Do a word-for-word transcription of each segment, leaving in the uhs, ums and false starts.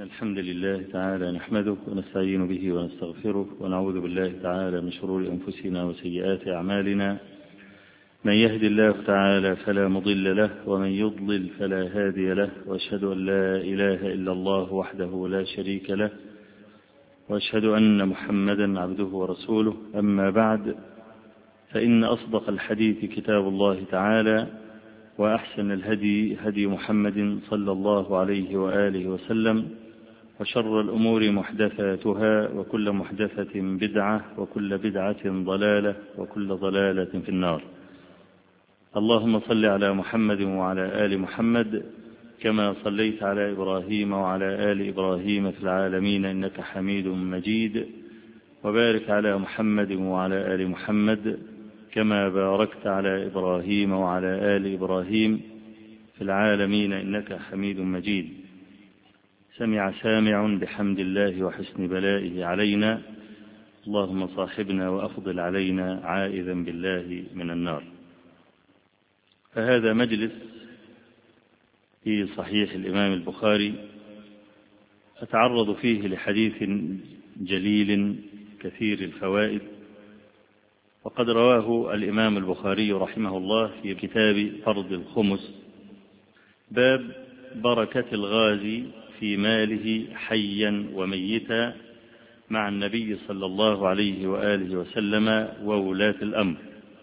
الحمد لله تعالى نحمده ونستعين به ونستغفره ونعوذ بالله تعالى من شرور أنفسنا وسيئات أعمالنا. من يهد الله تعالى فلا مضل له ومن يضلل فلا هادي له، وأشهد أن لا إله إلا الله وحده لا شريك له، وأشهد أن محمدا عبده ورسوله. أما بعد، فإن أصدق الحديث كتاب الله تعالى، وأحسن الهدي هدي محمد صلى الله عليه وآله وسلم، وشر الأمور محدثاتها، وكل محدثة بدعة، وكل بدعة ضلالة، وكل ضلالة في النار. اللهم صل على محمد وعلى آل محمد كما صليت على إبراهيم وعلى آل إبراهيم في العالمين إنك حميد مجيد، وبارك على محمد وعلى آل محمد كما باركت على إبراهيم وعلى آل إبراهيم في العالمين إنك حميد مجيد. سمع سامع بحمد الله وحسن بلائه علينا، اللهم صاحبنا وأفضل علينا عائذا بالله من النار. فهذا مجلس في صحيح الإمام البخاري أتعرض فيه لحديث جليل كثير الفوائد، وقد رواه الإمام البخاري رحمه الله في كتاب فرض الخمس، باب بركة الغازي في ماله حيا وميتا مع النبي صلى الله عليه وآله وسلم وولاة الأمر.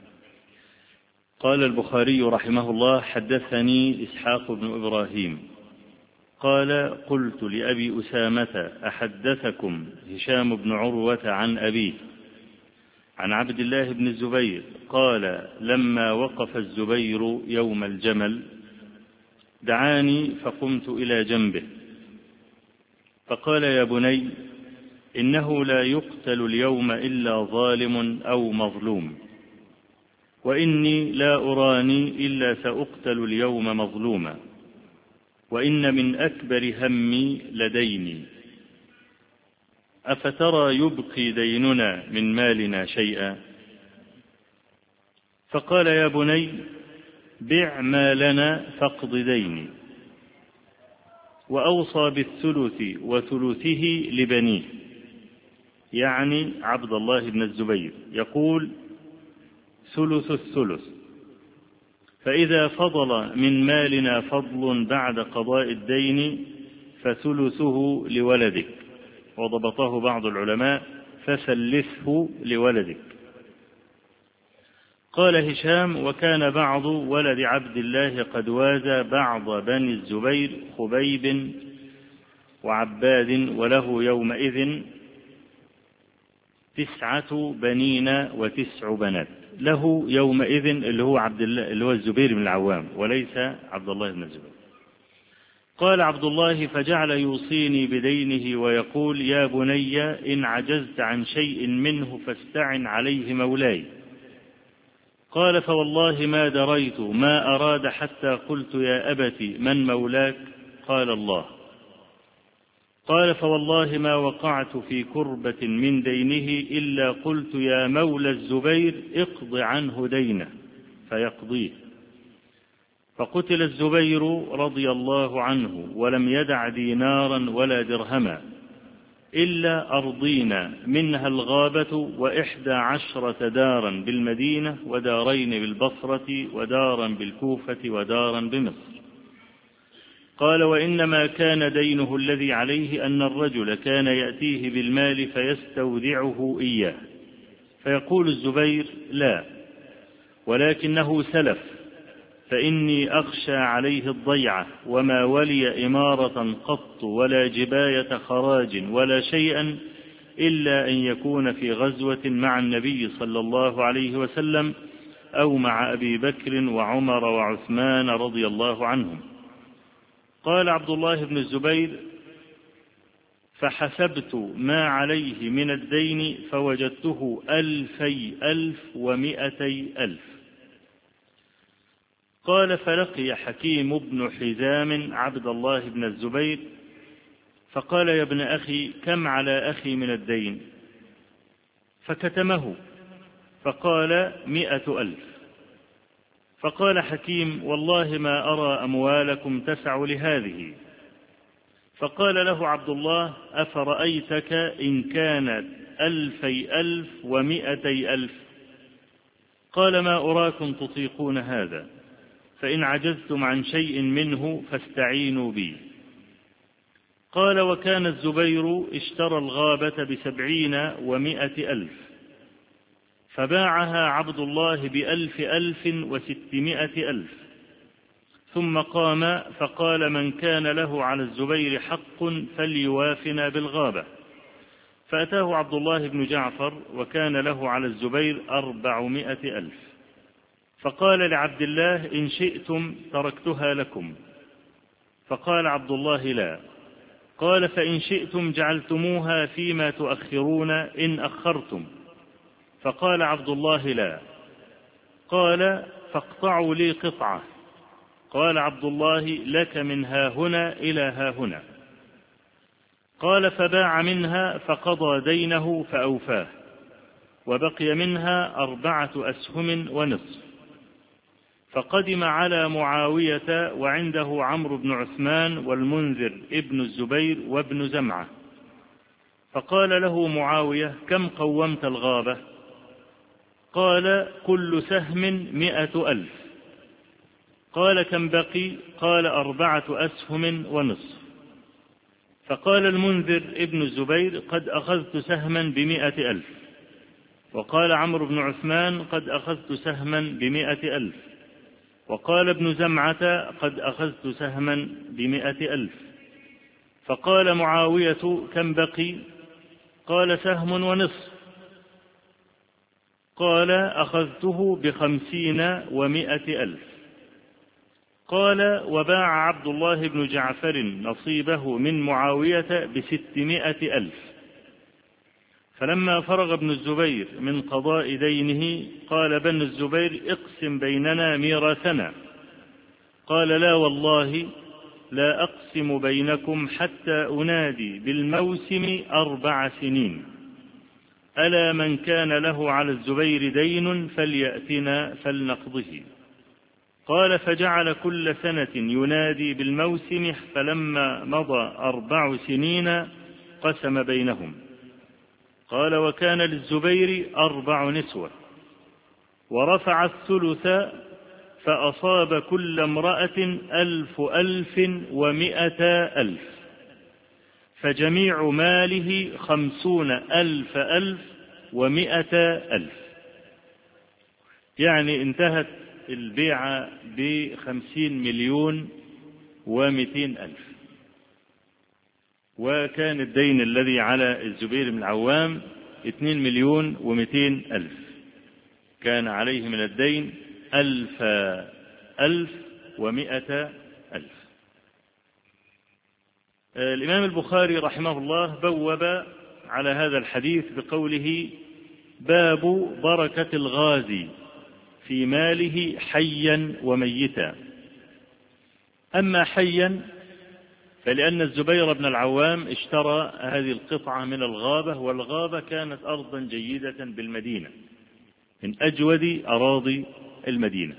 قال البخاري رحمه الله: حدثني إسحاق بن إبراهيم قال: قلت لأبي أسامة: أحدثكم هشام بن عروة عن أبيه عن عبد الله بن الزبير قال: لما وقف الزبير يوم الجمل دعاني فقمت إلى جنبه فقال: يا بني، إنه لا يقتل اليوم إلا ظالم أو مظلوم، وإني لا أراني إلا سأقتل اليوم مظلوما، وإن من أكبر همي لديني، أفترى يبقي ديننا من مالنا شيئا؟ فقال: يا بني، بع مالنا فاقض ديني. وأوصى بالثلث وثلثه لبنيه، يعني عبد الله بن الزبير، يقول: ثلث الثلث، فإذا فضل من مالنا فضل بعد قضاء الدين فثلثه لولدك. وضبطه بعض العلماء: فثلثه لولدك. قال هشام: وكان بعض ولد عبد الله قد وازى بعض بني الزبير خبيب وعباد، وله يومئذ تسعة بنين وتسع بنات. له يومئذ اللي هو عبد الله اللي هو الزبير بن العوام، وليس عبد الله بن الزبير. قال عبد الله: فجعل يوصيني بدينه ويقول: يا بني، إن عجزت عن شيء منه فاستعن عليه مولاي. قال: فوالله ما دريت ما أراد حتى قلت: يا أبت، من مولاك؟ قال: الله. قال: فوالله ما وقعت في كربة من دينه إلا قلت: يا مولى الزبير، اقض عنه دينه، فيقضيه. فقتل الزبير رضي الله عنه ولم يدع دينارا ولا درهما إلا أرضين منها الغابة وإحدى عشرة دارا بالمدينة، ودارين بالبصرة، ودارا بالكوفة، ودارا بمصر. قال: وإنما كان دينه الذي عليه أن الرجل كان يأتيه بالمال فيستودعه إياه، فيقول الزبير: لا، ولكنه سلف، فإني أخشى عليه الضيعة، وما ولي إمارة قط ولا جباية خراج ولا شيئا إلا أن يكون في غزوة مع النبي صلى الله عليه وسلم أو مع أبي بكر وعمر وعثمان رضي الله عنهم. قال عبد الله بن الزبير: فحسبت ما عليه من الدين فوجدته ألفي ألف ومئتي ألف. قال: فلقي حكيم بن حزام عبد الله بن الزبير فقال: يا ابن أخي، كم على أخي من الدين؟ فكتمه فقال: مئة ألف. فقال حكيم: والله ما أرى أموالكم تسع لهذه. فقال له عبد الله: أفرأيتك إن كانت ألفي ألف ومئتي ألف؟ قال: ما أراكم تطيقون هذا، فإن عجزتم عن شيء منه فاستعينوا بي. قال: وكان الزبير اشترى الغابة بسبعين ومائة ألف، فباعها عبد الله بألف ألف وستمائة ألف، ثم قام فقال: من كان له على الزبير حق فليوافنا بالغابة. فأتاه عبد الله بن جعفر وكان له على الزبير أربعمائة ألف، فقال لعبد الله: إن شئتم تركتها لكم. فقال عبد الله: لا. قال: فإن شئتم جعلتموها فيما تؤخرون إن أخرتم. فقال عبد الله: لا. قال: فاقطعوا لي قطعة. قال عبد الله: لك من ها هنا إلى ها هنا. قال: فباع منها فقضى دينه فأوفاه، وبقي منها أربعة أسهم ونصف. فقدم على معاوية وعنده عمرو بن عثمان والمنذر ابن الزبير وابن زمعة، فقال له معاوية: كم قومت الغابة؟ قال: كل سهم مئة ألف. قال: كم بقي؟ قال: أربعة أسهم ونصف. فقال المنذر ابن الزبير: قد أخذت سهما بمئة ألف. وقال عمرو بن عثمان: قد أخذت سهما بمئة ألف. وقال ابن زمعة: قد أخذت سهما بمئة ألف. فقال معاوية: كم بقي؟ قال: سهم ونصف. قال: أخذته بخمسين ومئة ألف. قال: وباع عبد الله بن جعفر نصيبه من معاوية بستمائة ألف. فلما فرغ ابن الزبير من قضاء دينه قال بن الزبير: اقسم بيننا ميراثنا. قال: لا والله لا أقسم بينكم حتى أنادي بالموسم أربع سنين. ألا من كان له على الزبير دين فليأتنا فلنقضه. قال: فجعل كل سنة ينادي بالموسم، فلما مضى أربع سنين قسم بينهم. قال: وكان للزبير أربع نسوة، ورفع الثلث فأصاب كل امرأة ألف ألف ومئة ألف، فجميع ماله خمسون ألف ألف ومئة ألف. يعني انتهت البيعة بخمسين مليون ومئتين ألف. وكان الدين الذي على الزبير بن العوام اثنين مليون ومئتين ألف، كان عليه من الدين ألف ألف ومئة ألف. الإمام البخاري رحمه الله بوب على هذا الحديث بقوله: باب بركة الغازي في ماله حيا وميتا. أما حيا فلأن الزبير بن العوام اشترى هذه القطعة من الغابة، والغابة كانت أرضا جيدة بالمدينة من أجود أراضي المدينة،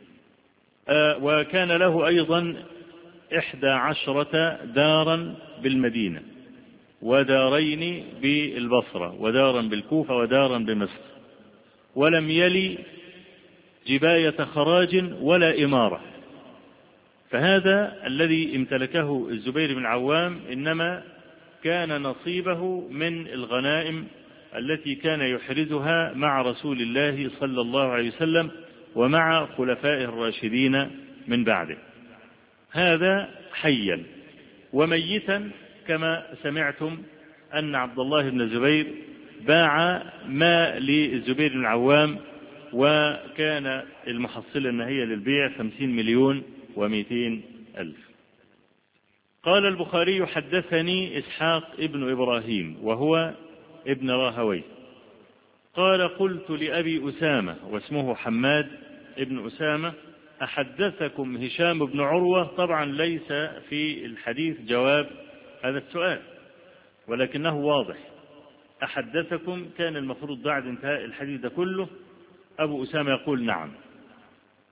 وكان له أيضا إحدى عشرة دارا بالمدينة، ودارين بالبصرة، ودارا بالكوفة، ودارا بمصر، ولم يلي جباية خراج ولا إمارة. فهذا الذي امتلكه الزبير بن العوام إنما كان نصيبه من الغنائم التي كان يحرزها مع رسول الله صلى الله عليه وسلم ومع خلفائه الراشدين من بعده. هذا حيا. وميتا كما سمعتم أن عبد الله بن الزبير باع ما للزبير بن العوام، وكان المحصلة النهائية للبيع خمسين مليون ومئتين ألف. قال البخاري: حدثني إسحاق ابن إبراهيم وهو ابن راهوي قال: قلت لأبي أسامة واسمه حماد ابن أسامة: أحدثكم هشام بن عروة؟ طبعا ليس في الحديث جواب هذا السؤال، ولكنه واضح. أحدثكم كان المفروض بعد انتهاء الحديث ده كله أبو أسامة يقول نعم،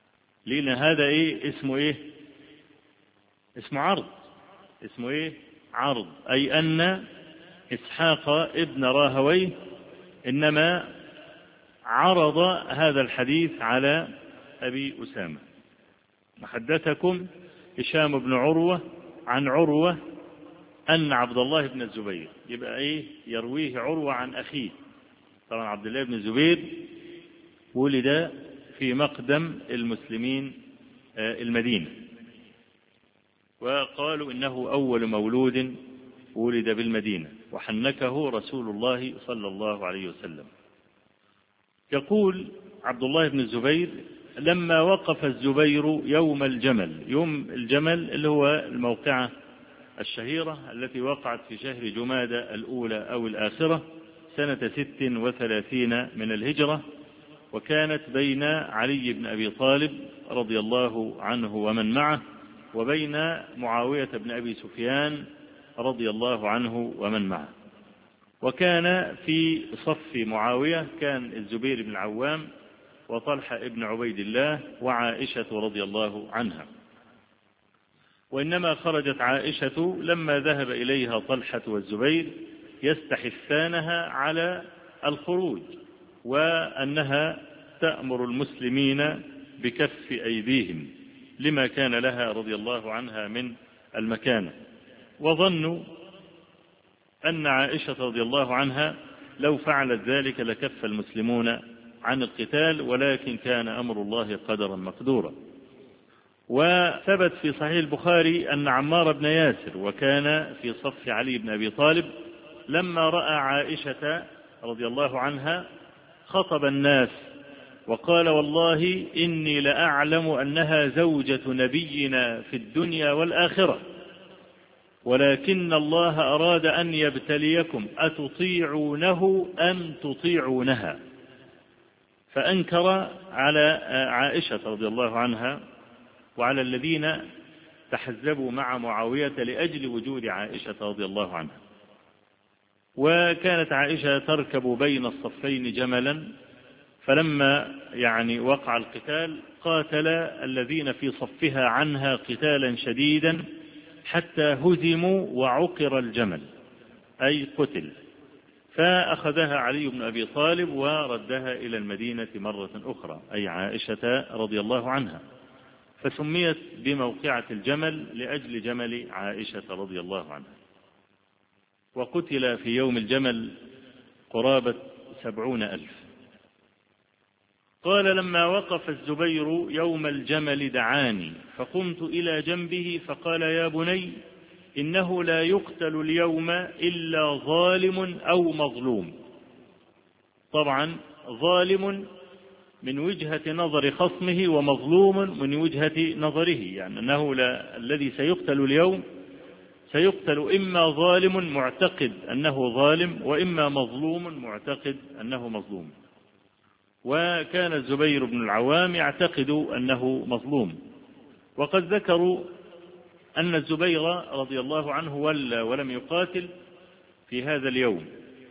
لأن هذا إيه اسمه؟ إيه اسمه؟ عرض. اسمه إيه عرض، أي أن إسحاق ابن راهويه إنما عرض هذا الحديث على أبي أسامة. حدثكم هشام بن عروة عن عروة أن عبد الله بن الزبير، يبقى إيه؟ يرويه عروة عن أخيه. طبعا عبد الله بن الزبير ولد في مقدم المسلمين المدينة، وقالوا إنه أول مولود ولد بالمدينة، وحنكه رسول الله صلى الله عليه وسلم. يقول عبد الله بن الزبير: لما وقف الزبير يوم الجمل، يوم الجمل اللي هو الموقعة الشهيرة التي وقعت في شهر جمادى الأولى أو الآخرة سنة ست وثلاثين من الهجرة، وكانت بين علي بن أبي طالب رضي الله عنه ومن معه وبين معاوية بن أبي سفيان رضي الله عنه ومن معه. وكان في صف معاوية كان الزبير بن العوام وطلحة ابن عبيد الله وعائشة رضي الله عنها. وإنما خرجت عائشة لما ذهب إليها طلحة والزبير يستحثانها على الخروج، وأنها تأمر المسلمين بكف أيديهم لما كان لها رضي الله عنها من المكانة. وظنوا أن عائشة رضي الله عنها لو فعلت ذلك لكف المسلمون عن القتال، ولكن كان أمر الله قدرا مقدورا. وثبت في صحيح البخاري أن عمار بن ياسر وكان في صف علي بن أبي طالب لما رأى عائشة رضي الله عنها خطب الناس وقال: والله إني لأعلم أنها زوجة نبينا في الدنيا والآخرة، ولكن الله أراد أن يبتليكم أتطيعونه أم تطيعونها. فأنكر على عائشة رضي الله عنها وعلى الذين تحزبوا مع معاوية لأجل وجود عائشة رضي الله عنها. وكانت عائشة تركب بين الصفين جملا، فلما يعني وقع القتال قاتل الذين في صفها عنها قتالا شديدا حتى هزموا وعقر الجمل، أي قتل. فأخذها علي بن أبي طالب وردها إلى المدينة مرة أخرى، أي عائشة رضي الله عنها، فسميت بموقعة الجمل لأجل جمل عائشة رضي الله عنها. وقتل في يوم الجمل قرابة سبعون ألف. قال: لما وقف الزبير يوم الجمل دعاني فقمت إلى جنبه فقال: يا بني، إنه لا يقتل اليوم إلا ظالم أو مظلوم. طبعا ظالم من وجهة نظر خصمه ومظلوم من وجهة نظره، يعني أنه لا الذي سيقتل اليوم سيقتل إما ظالم معتقد أنه ظالم وإما مظلوم معتقد أنه مظلوم. وكان الزبير بن العوام يعتقد أنه مظلوم. وقد ذكروا أن الزبير رضي الله عنه ولى ولم يقاتل في هذا اليوم،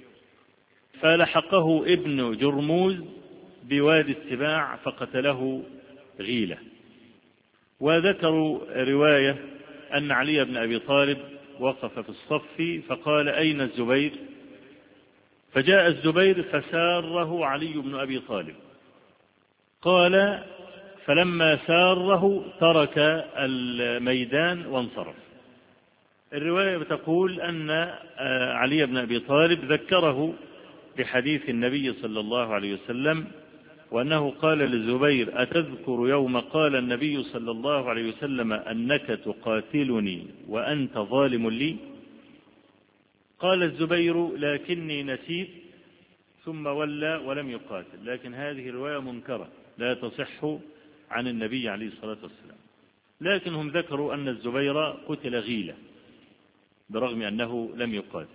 فلحقه ابن جرموز بوادي السباع فقتله غيلة. وذكروا رواية أن علي بن أبي طالب وقف في الصف فقال: أين الزبير؟ فجاء الزبير فساره علي بن أبي طالب. قال: فلما ساره ترك الميدان وانصرف. الرواية بتقول أن علي بن أبي طالب ذكره بحديث النبي صلى الله عليه وسلم، وأنه قال للزبير: أتذكر يوم قال النبي صلى الله عليه وسلم أنك تقاتلني وأنت ظالم لي؟ قال الزبير: لكني نسيت، ثم ولى ولم يقاتل. لكن هذه رواية منكرة لا تصح عن النبي عليه الصلاة والسلام. لكن هم ذكروا أن الزبير قتل غيلة برغم أنه لم يقاتل.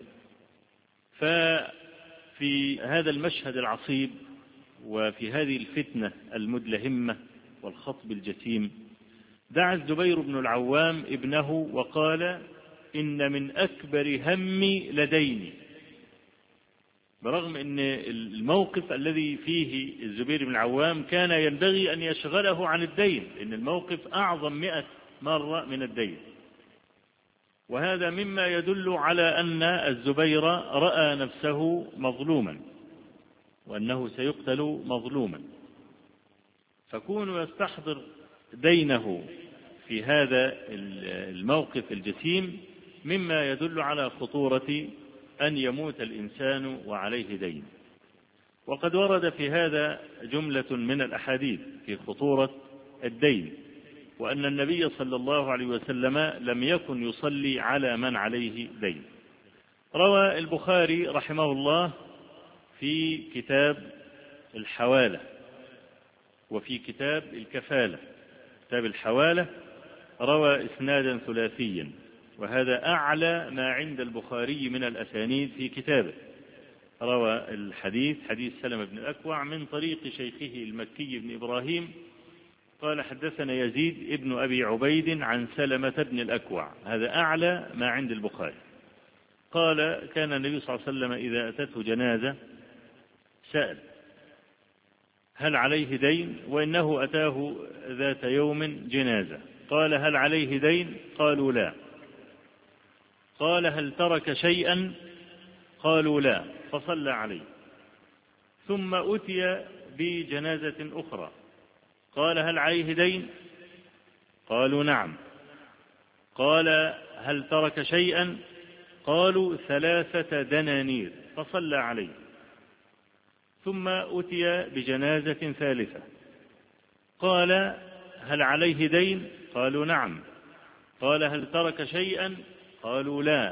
ففي هذا المشهد العصيب وفي هذه الفتنة المدلهمة والخطب الجسيم دعا الزبير بن العوام ابنه وقال: إن من أكبر همي لديني، برغم أن الموقف الذي فيه الزبير بن العوام كان ينبغي أن يشغله عن الدين، إن الموقف أعظم مئة مرة من الدين. وهذا مما يدل على أن الزبير رأى نفسه مظلوما وأنه سيقتل مظلوما، فكون يستحضر دينه في هذا الموقف الجسيم مما يدل على خطورة أن يموت الإنسان وعليه دين. وقد ورد في هذا جملة من الأحاديث في خطورة الدين، وأن النبي صلى الله عليه وسلم لم يكن يصلي على من عليه دين. روى البخاري رحمه الله في كتاب الحوالة وفي كتاب الكفالة. كتاب الحوالة روى إسنادا ثلاثيا، وهذا أعلى ما عند البخاري من الأسانيد في كتابه. روى الحديث حديث سلمة بن الأكوع من طريق شيخه المكي بن إبراهيم قال حدثنا يزيد ابن أبي عبيد عن سلمة بن الأكوع، هذا أعلى ما عند البخاري. قال كان النبي صلى الله عليه وسلم إذا أتته جنازة سأل هل عليه دين، وإنه أتاه ذات يوم جنازة قال هل عليه دين؟ قالوا لا. قال هل ترك شيئا؟ قالوا لا، فصلى عليه. ثم أتي بجنازة أخرى قال هل عليه دين؟ قالوا نعم. قال هل ترك شيئا؟ قالوا ثلاثة دنانير، فصلى عليه. ثم أتي بجنازة ثالثة قال هل عليه دين؟ قالوا نعم. قال هل ترك شيئا؟ قالوا لا.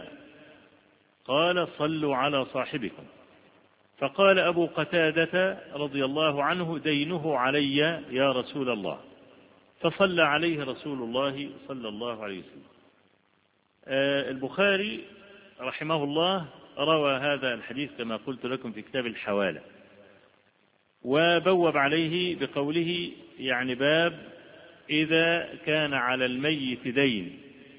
قال صلوا على صاحبكم. فقال أبو قتادة رضي الله عنه دينه علي يا رسول الله، فصلى عليه رسول الله صلى الله عليه وسلم. آه البخاري رحمه الله روى هذا الحديث كما قلت لكم في كتاب الحوالة، وبوب عليه بقوله يعني باب إذا كان على الميت دين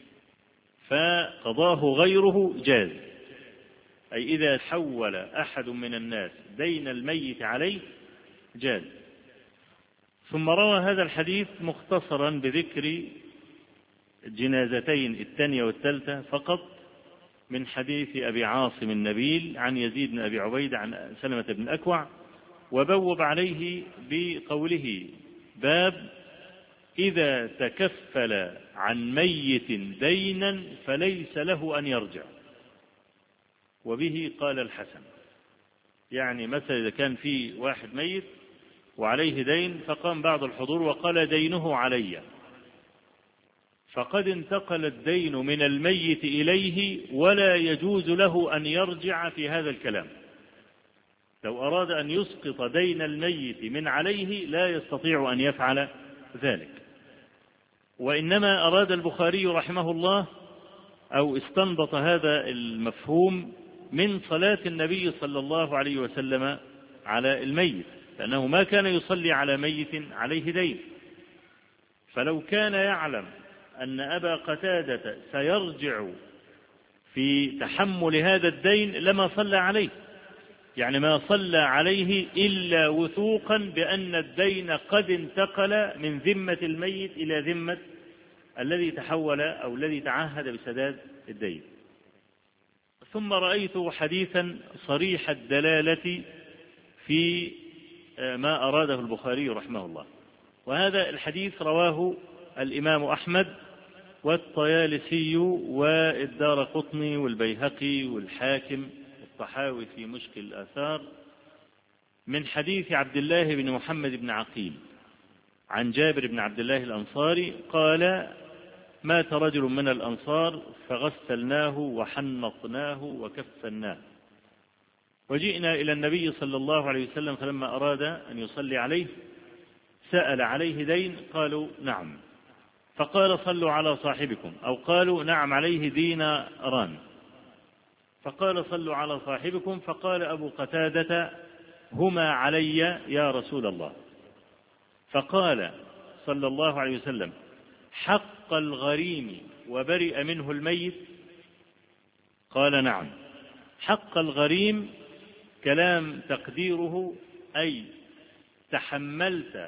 فقضاه غيره جاز، أي إذا حول أحد من الناس دين الميت عليه جاز. ثم روى هذا الحديث مختصرا بذكر الجنازتين الثانية والثالثة فقط من حديث أبي عاصم النبيل عن يزيد بن أبي عبيد عن سلمة بن الأكوع، وبوب عليه بقوله باب إذا تكفل عن ميت دينا فليس له أن يرجع. وبه قال الحسن، يعني مثلا إذا كان في واحد ميت وعليه دين فقام بعض الحضور وقال دينه علي، فقد انتقل الدين من الميت إليه ولا يجوز له أن يرجع في هذا الكلام. لو أراد أن يسقط دين الميت من عليه لا يستطيع أن يفعل ذلك. وإنما أراد البخاري رحمه الله أو استنبط هذا المفهوم من صلاة النبي صلى الله عليه وسلم على الميت، لأنه ما كان يصلي على ميت عليه دين. فلو كان يعلم أن أبا قتادة سيرجع في تحمل هذا الدين لما صلى عليه، يعني ما صلى عليه إلا وثوقا بأن الدين قد انتقل من ذمة الميت إلى ذمة الذي تحول أو الذي تعهد بسداد الدين. ثم رأيت حديثا صريح الدلالة في ما أراده البخاري رحمه الله، وهذا الحديث رواه الإمام أحمد والطيالسي والدارقطني والبيهقي والحاكم الطحاوي في مشكل الآثار من حديث عبد الله بن محمد بن عقيل عن جابر بن عبد الله الأنصاري قال مات رجل من الأنصار فغسلناه وحنطناه وكفناه، وجئنا إلى النبي صلى الله عليه وسلم فلما أراد أن يصلي عليه سأل عليه دين، قالوا نعم، فقال صلوا على صاحبكم، أو قالوا نعم عليه ديناران، فقال صلوا على صاحبكم، فقال أبو قتادة هما علي يا رسول الله، فقال صلى الله عليه وسلم حق الغريم وبرئ منه الميت؟ قال نعم. حق الغريم كلام تقديره أي تحملت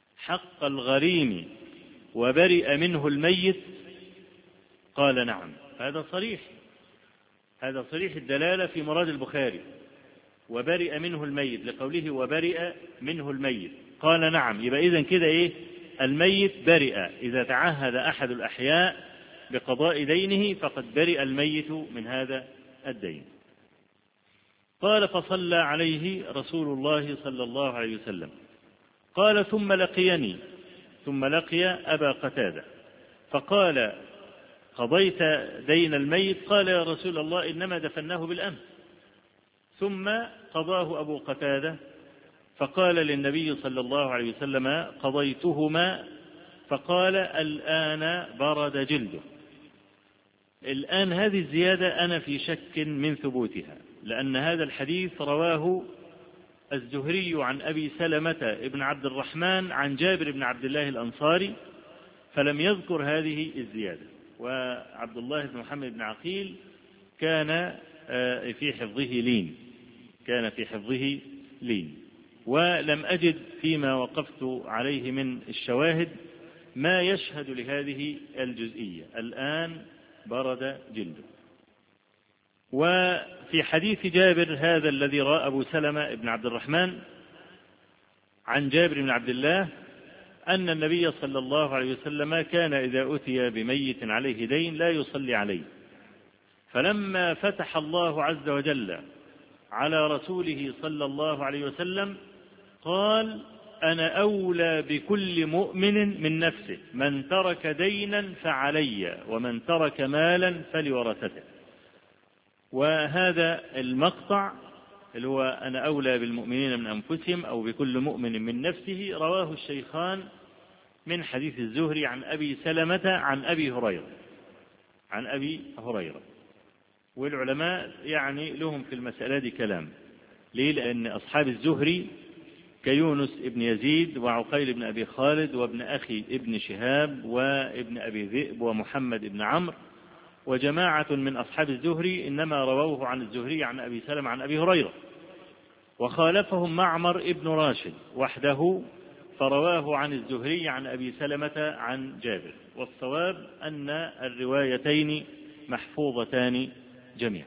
حق الغريم وبرئ منه الميت؟ قال نعم. هذا صريح، هذا صريح الدلالة في مراد البخاري، وبرئ منه الميت، لقوله وبرئ منه الميت، قال نعم. يبقى إذن كده إيه؟ الميت برئ، إذا تعهد أحد الأحياء بقضاء دينه فقد برئ الميت من هذا الدين. قال فصلى عليه رسول الله صلى الله عليه وسلم. قال ثم لقيني، ثم لقي أبا قتادة فقال قضيت دين الميت؟ قال يا رسول الله إنما دفناه بالأمس. ثم قضاه أبو قتادة فقال للنبي صلى الله عليه وسلم قضيتهما، فقال الآن برد جلده. الآن هذه الزيادة أنا في شك من ثبوتها، لأن هذا الحديث رواه الزهري عن أبي سلمة ابن عبد الرحمن عن جابر بن عبد الله الأنصاري، فلم يذكر هذه الزيادة. وعبد الله بن محمد بن عقيل كان في حفظه لين، كان في حفظه لين، ولم أجد فيما وقفت عليه من الشواهد ما يشهد لهذه الجزئية، الآن برد جلده. وفي حديث جابر هذا الذي رأى أبو سلمة بن عبد الرحمن عن جابر بن عبد الله أن النبي صلى الله عليه وسلم كان إذا أتي بميت عليه دين لا يصلي عليه، فلما فتح الله عز وجل على رسوله صلى الله عليه وسلم قال أنا أولى بكل مؤمن من نفسه، من ترك دينا فعلي ومن ترك مالا فلورثته. وهذا المقطع اللي هو أنا أولى بالمؤمنين من أنفسهم أو بكل مؤمن من نفسه رواه الشيخان من حديث الزهري عن أبي سلمة عن أبي هريرة عن أبي هريرة. والعلماء يعني لهم في المسألة دي كلام، ليه؟ لأن أصحاب الزهري كيونس ابن يزيد وعقيل بن أبي خالد وابن أخي ابن شهاب وابن أبي ذئب ومحمد ابن عمرو وجماعة من أصحاب الزهري إنما رووه عن الزهري عن أبي سلمة عن أبي هريرة، وخالفهم معمر ابن راشد وحده فرواه عن الزهري عن أبي سلمة عن جابر. والصواب أن الروايتين محفوظتان جميعا.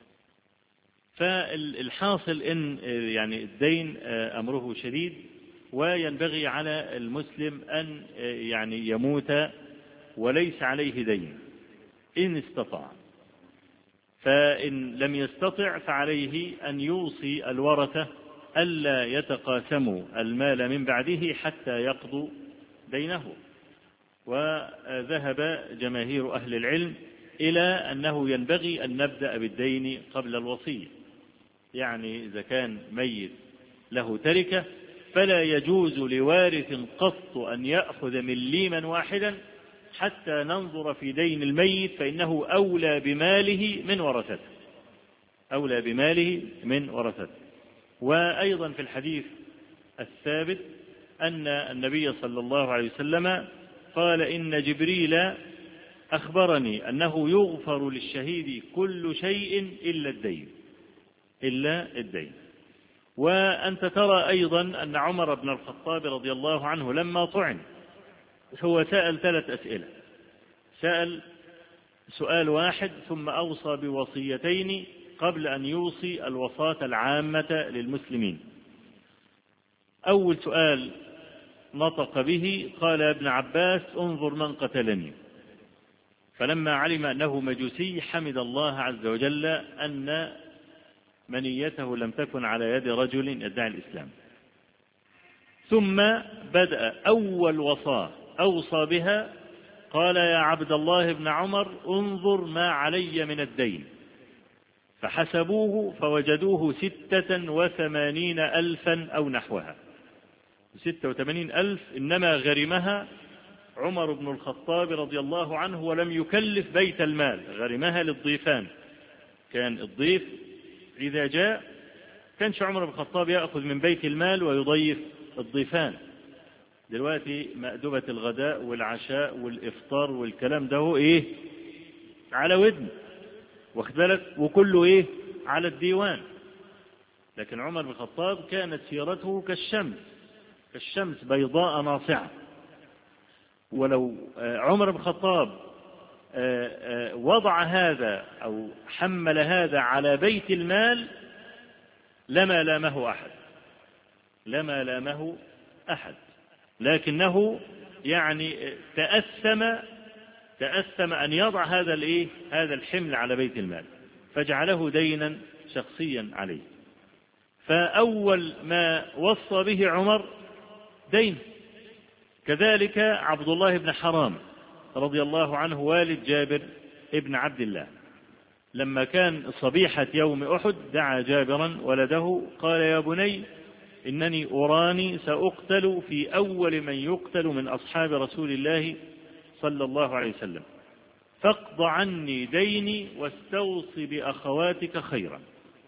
فالحاصل إن يعني الدين أمره شديد، وينبغي على المسلم أن يعني يموت وليس عليه دين إن استطاع، فإن لم يستطع فعليه أن يوصي الورثة ألا يتقاسموا المال من بعده حتى يقضوا دينه. وذهب جماهير أهل العلم إلى أنه ينبغي أن نبدأ بالدين قبل الوصية، يعني إذا كان ميت له تركة فلا يجوز لوارث قط أن يأخذ مليما واحدا حتى ننظر في دين الميت، فإنه أولى بماله من ورثته، أولى بماله من ورثته. وأيضا في الحديث الثابت أن النبي صلى الله عليه وسلم قال إن جبريل أخبرني أنه يغفر للشهيد كل شيء إلا الدين إلا الدين. وأنت ترى أيضا أن عمر بن الخطاب رضي الله عنه لما طعن هو سأل ثلاث أسئلة، سأل سؤال واحد ثم أوصى بوصيتين قبل أن يوصي الوصاة العامة للمسلمين. أول سؤال نطق به قال يا ابن عباس انظر من قتلني، فلما علم أنه مجوسي حمد الله عز وجل أن منيته لم تكن على يد رجل يدعي الإسلام. ثم بدأ أول وصاة أوصى بها قال يا عبد الله بن عمر انظر ما علي من الدين، فحسبوه فوجدوه ستة وثمانين ألفا أو نحوها، ستة وثمانين ألف إنما غرمها عمر بن الخطاب رضي الله عنه ولم يكلف بيت المال، غرمها للضيفان. كان الضيف إذا جاء كانش عمر بن الخطاب يأخذ من بيت المال ويضيف الضيفان. دلوقتي مأدبة الغداء والعشاء والإفطار والكلام ده هو إيه على ودن واخد بالك، وكله إيه على الديوان. لكن عمر بن الخطاب كانت سيرته كالشمس كالشمس بيضاء ناصعة. ولو عمر بن الخطاب وضع هذا أو حمل هذا على بيت المال لما لامه أحد لما لامه أحد لكنه يعني تأثم تأثم أن يضع هذا الإيه هذا الحمل على بيت المال فجعله دينا شخصيا عليه. فأول ما وصى به عمر دين. كذلك عبد الله بن حرام رضي الله عنه والد جابر ابن عبد الله لما كان صبيحة يوم أحد دعا جابرا ولده قال يا بني إنني أراني سأقتل في أول من يقتل من أصحاب رسول الله صلى الله عليه وسلم فاقض عني ديني واستوصي بأخواتك خيرا.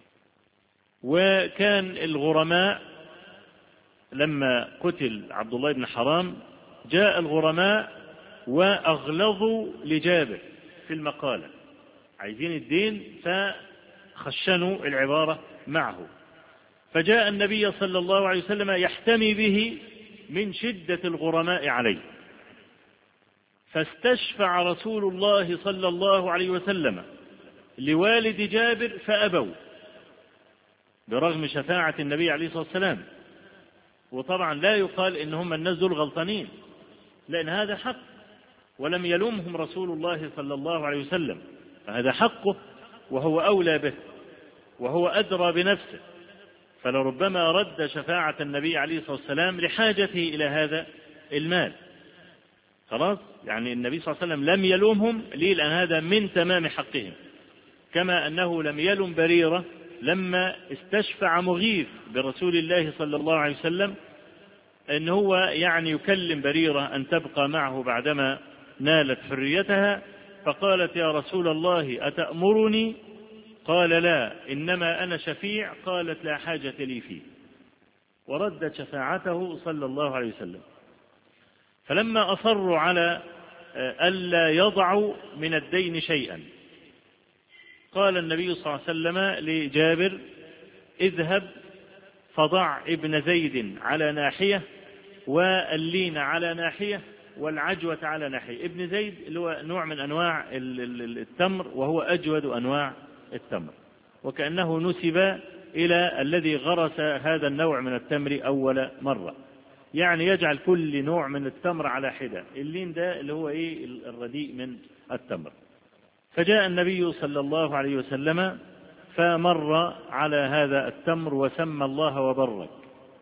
وكان الغرماء لما قتل عبد الله بن حرام جاء الغرماء وأغلظوا لجابر في المقالة عايزين الدين فخشنوا العبارة معه فجاء النبي صلى الله عليه وسلم يحتمي به من شدة الغرماء عليه فاستشفع رسول الله صلى الله عليه وسلم لوالد جابر فأبوا برغم شفاعة النبي عليه الصلاة والسلام. وطبعا لا يقال إن هم الناس دول غلطانين لأن هذا حق ولم يلومهم رسول الله صلى الله عليه وسلم فهذا حقه وهو أولى به وهو أدرى بنفسه فلربما رد شفاعة النبي عليه الصلاة والسلام لحاجته إلى هذا المال. خلاص يعني النبي صلى الله عليه وسلم لم يلومهم ليه لأن هذا من تمام حقهم كما أنه لم يلم بريرة لما استشفع مغيث برسول الله صلى الله عليه وسلم أن هو يعني يكلم بريرة أن تبقى معه بعدما نالت حريتها فقالت يا رسول الله أتأمرني قال لا إنما أنا شفيع قالت لا حاجة لي فيه وردت شفاعته صلى الله عليه وسلم. فلما أصروا على ألا يضعوا من الدين شيئا قال النبي صلى الله عليه وسلم لجابر اذهب فضع ابن زيد على ناحية واللين على ناحية والعجوة على ناحية. ابن زيد اللي هو نوع من أنواع التمر وهو أجود أنواع التمر وكأنه نسب إلى الذي غرس هذا النوع من التمر أول مرة يعني يجعل كل نوع من التمر على حدة. اللين ده اللي هو إيه الرديء من التمر. فجاء النبي صلى الله عليه وسلم فمر على هذا التمر وسمى الله وبرك.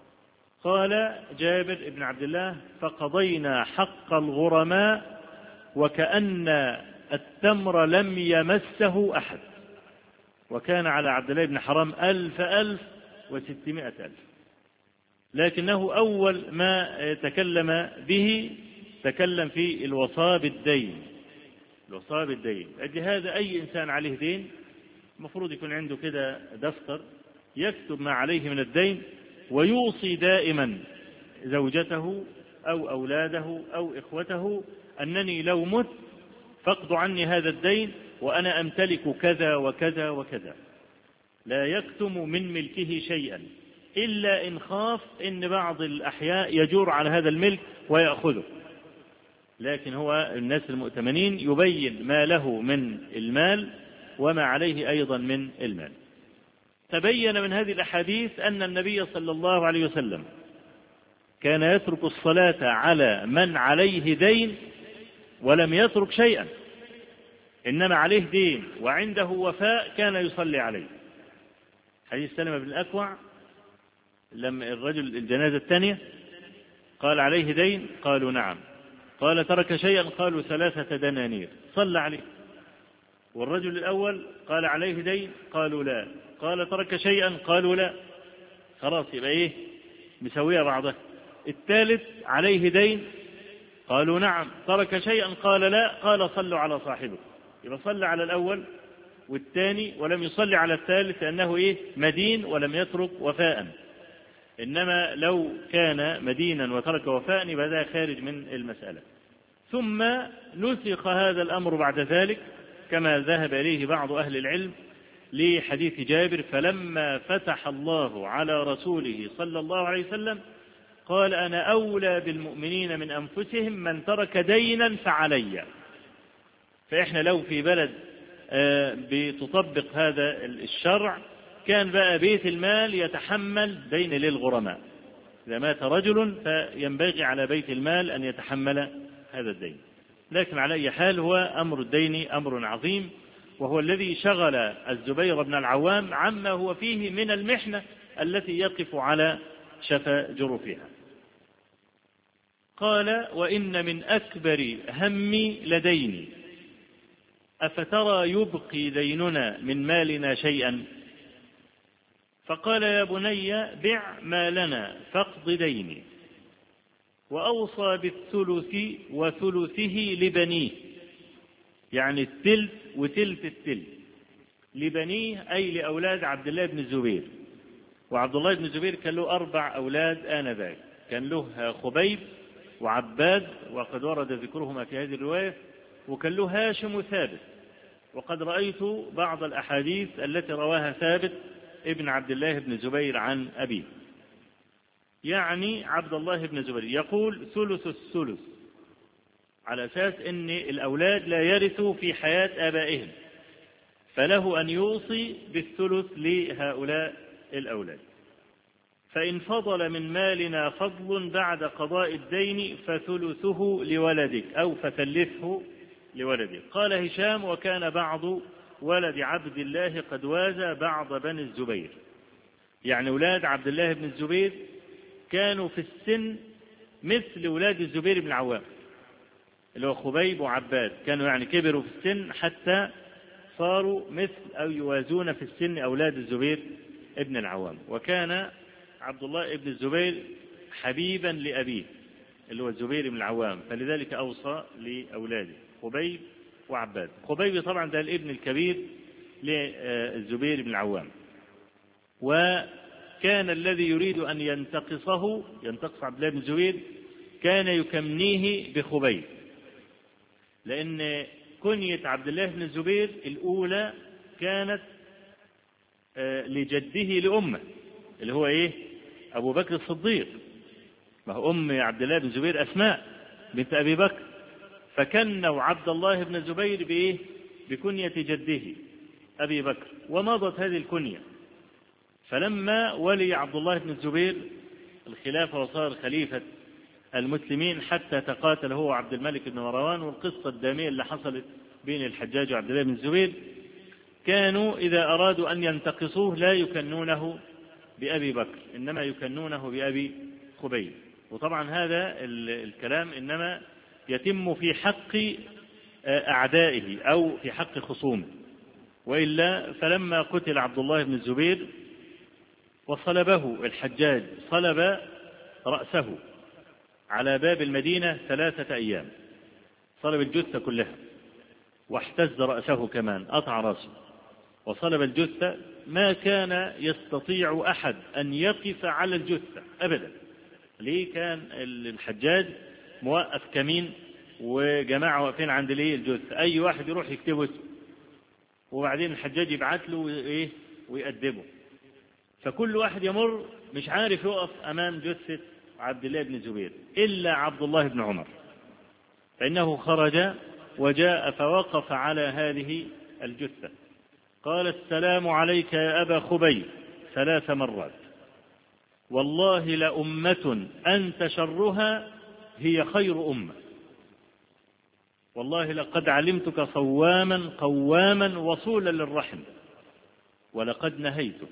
قال جابر بن عبد الله فقضينا حق الغرماء وكأن التمر لم يمسه أحد وكان على عبد الله بن حرام ألف ألف وستمائة ألف لكنه أول ما تكلم به تكلم في الوصاء بالدين. الوصاء بالدين أجل هذا أي إنسان عليه دين المفروض يكون عنده كده دفتر يكتب ما عليه من الدين ويوصي دائما زوجته أو أولاده أو إخوته أنني لو مت فاقضوا عني هذا الدين وأنا أمتلك كذا وكذا وكذا. لا يكتم من ملكه شيئا إلا إن خاف إن بعض الأحياء يجور على هذا الملك ويأخذه لكن هو الناس المؤتمنين يبين ما له من المال وما عليه أيضا من المال. تبين من هذه الأحاديث أن النبي صلى الله عليه وسلم كان يترك الصلاة على من عليه دين ولم يترك شيئا إنما عليه دين وعنده وفاء كان يصلي عليه. حديث سلمة بن الأكوع لما الرجل الجنازة الثانية قال عليه دين قالوا نعم قال ترك شيئا قالوا ثلاثة دنانير صلى عليه. والرجل الأول قال عليه دين قالوا لا قال ترك شيئا قالوا لا خلاص يبقى إيه مسوية بعضها. الثالث عليه دين قالوا نعم ترك شيئا قال لا قال صلوا على صاحبه. يبقى صلى على الأول والثاني ولم يصلي على الثالث لأنه إيه مدين ولم يترك وفاء. إنما لو كان مدينا وترك وفاء يبقى ذا خارج من المسألة. ثم نسخ هذا الأمر بعد ذلك كما ذهب إليه بعض أهل العلم لحديث جابر فلما فتح الله على رسوله صلى الله عليه وسلم قال أنا أولى بالمؤمنين من أنفسهم من ترك دينا فعلي. فإحنا لو في بلد بتطبق هذا الشرع كان بقى بيت المال يتحمل دين للغرماء. إذا مات رجل فينبغي على بيت المال أن يتحمل هذا الدين. لكن على أي حال هو أمر الدين أمر عظيم، وهو الذي شغل الزبير بن العوام عما هو فيه من المحنة التي يقف على شفا جرفها. قال: وإن من أكبر همي لديني، أفترى يبقي ديننا من مالنا شيئا؟ فقال: يا بني بع مالنا فاقض ديني. وأوصى بالثلث وثلثه لبنيه، يعني الثلث وثلث الثلث لبنيه أي لأولاد عبد الله بن الزبير. وعبد الله بن الزبير كان له أربع أولاد آنذاك، كان له خبيب وعباد وقد ورد ذكرهما في هذه الرواية، وكان له هاشم وثابت. وقد رأيت بعض الأحاديث التي رواها ثابت ابن عبد الله بن الزبير عن أبيه، يعني عبد الله بن الزبير يقول ثلث الثلث، على أساس أن الأولاد لا يرثوا في حياة آبائهم، فله أن يوصي بالثلث لهؤلاء الأولاد. فإن فضل من مالنا فضل بعد قضاء الدين فثلثه لولدك أو فثلثه لولدك. قال هشام: وكان بعض ولد عبد الله قد وازى بعض بني الزبير، يعني أولاد عبد الله بن الزبير كانوا في السن مثل أولاد الزبير بن العوام اللي هو خبيب وعباد، كانوا يعني كبروا في السن حتى صاروا مثل أو يوازون في السن أولاد الزبير ابن العوام. وكان عبد الله ابن الزبير حبيبا لأبيه اللي هو الزبير بن العوام، فلذلك أوصى لأولاده خبيب وعباد. خبيب طبعا ده الابن الكبير للزبير بن العوام، وكان الذي يريد أن ينتقصه ينتقص عبد الله بن الزبير كان يكنيه بخبيب، لأن كنية عبد الله بن الزبير الأولى كانت لجده لأمه اللي هو إيه أبو بكر الصديق، ما هو أم عبد الله بن الزبير أسماء بنت أبي بكر، فكنوا عبد الله بن الزبير بإيه بكنية جده أبي بكر، ومضت هذه الكنية. فلما ولي عبد الله بن الزبير الخلافة وصار خليفة المسلمين حتى تقاتل هو عبد الملك بن مروان، والقصة الدامية اللي حصلت بين الحجاج وعبد الله بن الزبير، كانوا إذا أرادوا أن ينتقصوه لا يكنونه بأبي بكر، إنما يكنونه بأبي خبيب. وطبعا هذا الكلام إنما يتم في حق أعدائه أو في حق خصومه، وإلا فلما قتل عبد الله بن الزبير وصلبه الحجاج، صلب رأسه على باب المدينة ثلاثة أيام، صلب الجثة كلها واحتز رأسه كمان، قطع رأسه وصلب الجثة. ما كان يستطيع أحد أن يقف على الجثة أبدا. ليه؟ كان الحجاج موقف كمين وجماعة واقفين عند ليه الجثة، أي واحد يروح يكتبه اسمه، وبعدين الحجاج يبعت له إيه ويأدبه، فكل واحد يمر مش عارف يقف أمام جثة عبد الله بن الزبير إلا عبد الله بن عمر، فإنه خرج وجاء فوقف على هذه الجثة، قال: السلام عليك يا أبا خبيب ثلاث مرات، والله لأمة أنت شرها هي خير أمة، والله لقد علمتك صواما قواما وصولا للرحم، ولقد نهيتك.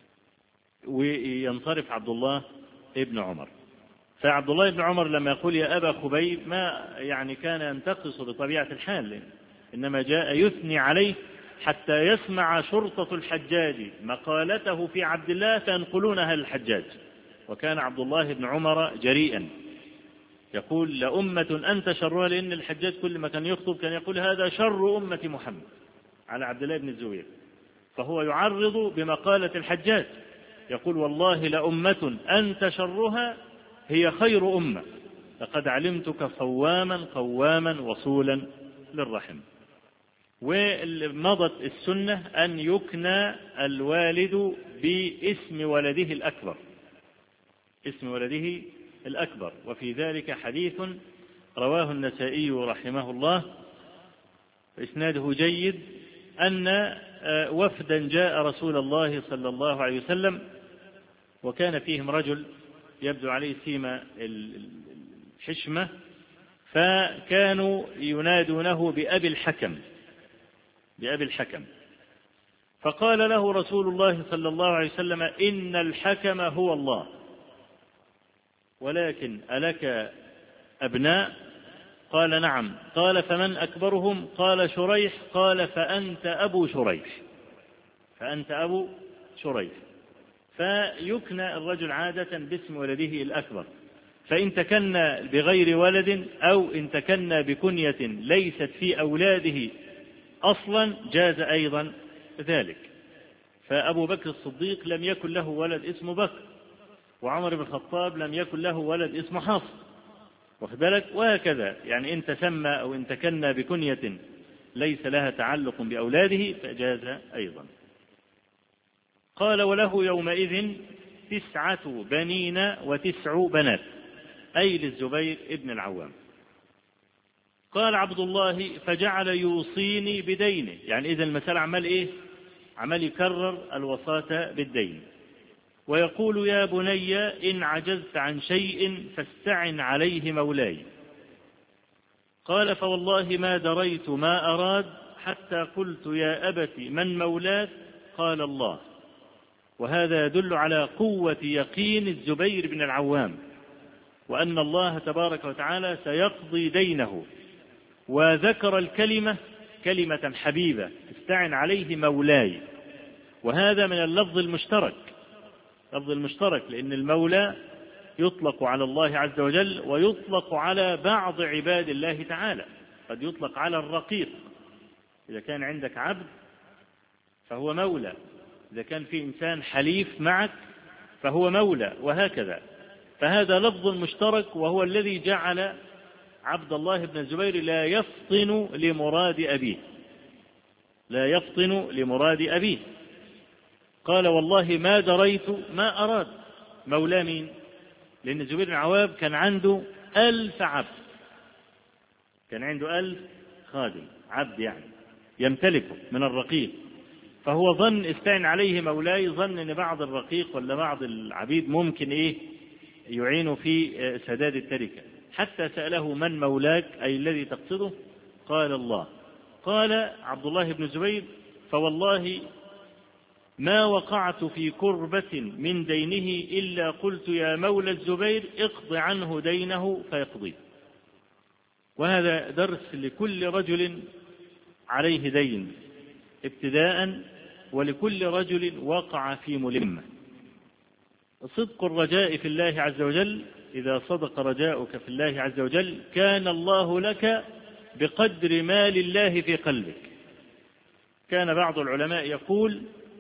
وينصرف عبد الله ابن عمر. فعبد الله بن عمر لما يقول يا أبا خبيب ما يعني كان ينتقص بطبيعة الحال، إنما جاء يثني عليه حتى يسمع شرطة الحجاج مقالته في عبد الله فينقلونها للحجاج. وكان عبد الله بن عمر جريئا يقول لأمة أنت شرها، لأن الحجاج كل ما كان يخطب كان يقول هذا شر أمة محمد على عبد الله بن الزبير، فهو يعرض بمقالة الحجاج يقول والله لأمة أنت شرها هي خير أمة، لقد علمتك صواما قواما وصولا للرحم. ومضت السنة أن يكنى الوالد باسم ولده الأكبر، اسم ولده الأكبر. وفي ذلك حديث رواه النسائي رحمه الله إسناده جيد، أن وفدا جاء رسول الله صلى الله عليه وسلم وكان فيهم رجل يبدو عليه سيما الحشمة، فكانوا ينادونه بأبي الحكم بأبي الحكم فقال له رسول الله صلى الله عليه وسلم: إن الحكم هو الله، ولكن ألك أبناء؟ قال: نعم. قال: فمن أكبرهم؟ قال: شريح. قال: فأنت أبو شريح فأنت أبو شريح فيكنى الرجل عادة باسم ولده الأكبر، فإن تكنى بغير ولد أو إن تكنى بكنية ليست في أولاده أصلا جاز أيضا ذلك. فأبو بكر الصديق لم يكن له ولد اسمه بكر، وعمر بن الخطاب لم يكن له ولد اسمه حفص، واخد بالك؟ وهكذا، يعني إن تسمى أو إن تكنى بكنية ليس لها تعلق بأولاده فجاز أيضا. قال: وله يومئذ تسعة بنين وتسع بنات، أي للزبير ابن العوام. قال عبد الله: فجعل يوصيني بدينه، يعني إذا المسألة عمال إيه؟ عمال يكرر الوصاة بالدين، ويقول: يا بني إن عجزت عن شيء فاستعن عليه مولاي. قال: فوالله ما دريت ما أراد حتى قلت: يا أبت من مولاك؟ قال: الله. وهذا يدل على قوة يقين الزبير بن العوام، وأن الله تبارك وتعالى سيقضي دينه، وذكر الكلمة كلمة حبيبة: استعن عليه مولاي، وهذا من اللفظ المشترك لفظ المشترك لأن المولى يطلق على الله عز وجل ويطلق على بعض عباد الله تعالى، قد يطلق على الرقيق، إذا كان عندك عبد فهو مولى، إذا كان في إنسان حليف معك فهو مولى، وهكذا. فهذا لفظ مشترك، وهو الذي جعل عبد الله بن الزبير لا يفطن لمراد أبيه لا يفطن لمراد أبيه قال: والله ما دريت ما أراد. مولى مين؟ لأن الزبير بن العوام كان عنده ألف عبد، كان عنده ألف خادم، عبد يعني يمتلكه من الرقيق، فهو ظن استعن عليه مولاي، ظن أن بعض الرقيق ولا بعض العبيد ممكن إيه يعين في سداد التركة، حتى سأله: من مولاك؟ أي الذي تقصده؟ قال: الله. قال عبد الله بن الزبير: فوالله ما وقعت في كربة من دينه إلا قلت: يا مولى الزبير اقض عنه دينه فيقضيه. وهذا درس لكل رجل عليه دين ابتداء، ولكل رجل وقع في ملمة. صدق الرجاء في الله عز وجل، إذا صدق رجاؤك في الله عز وجل كان الله لك بقدر ما لله في قلبك. كان بعض العلماء يقول: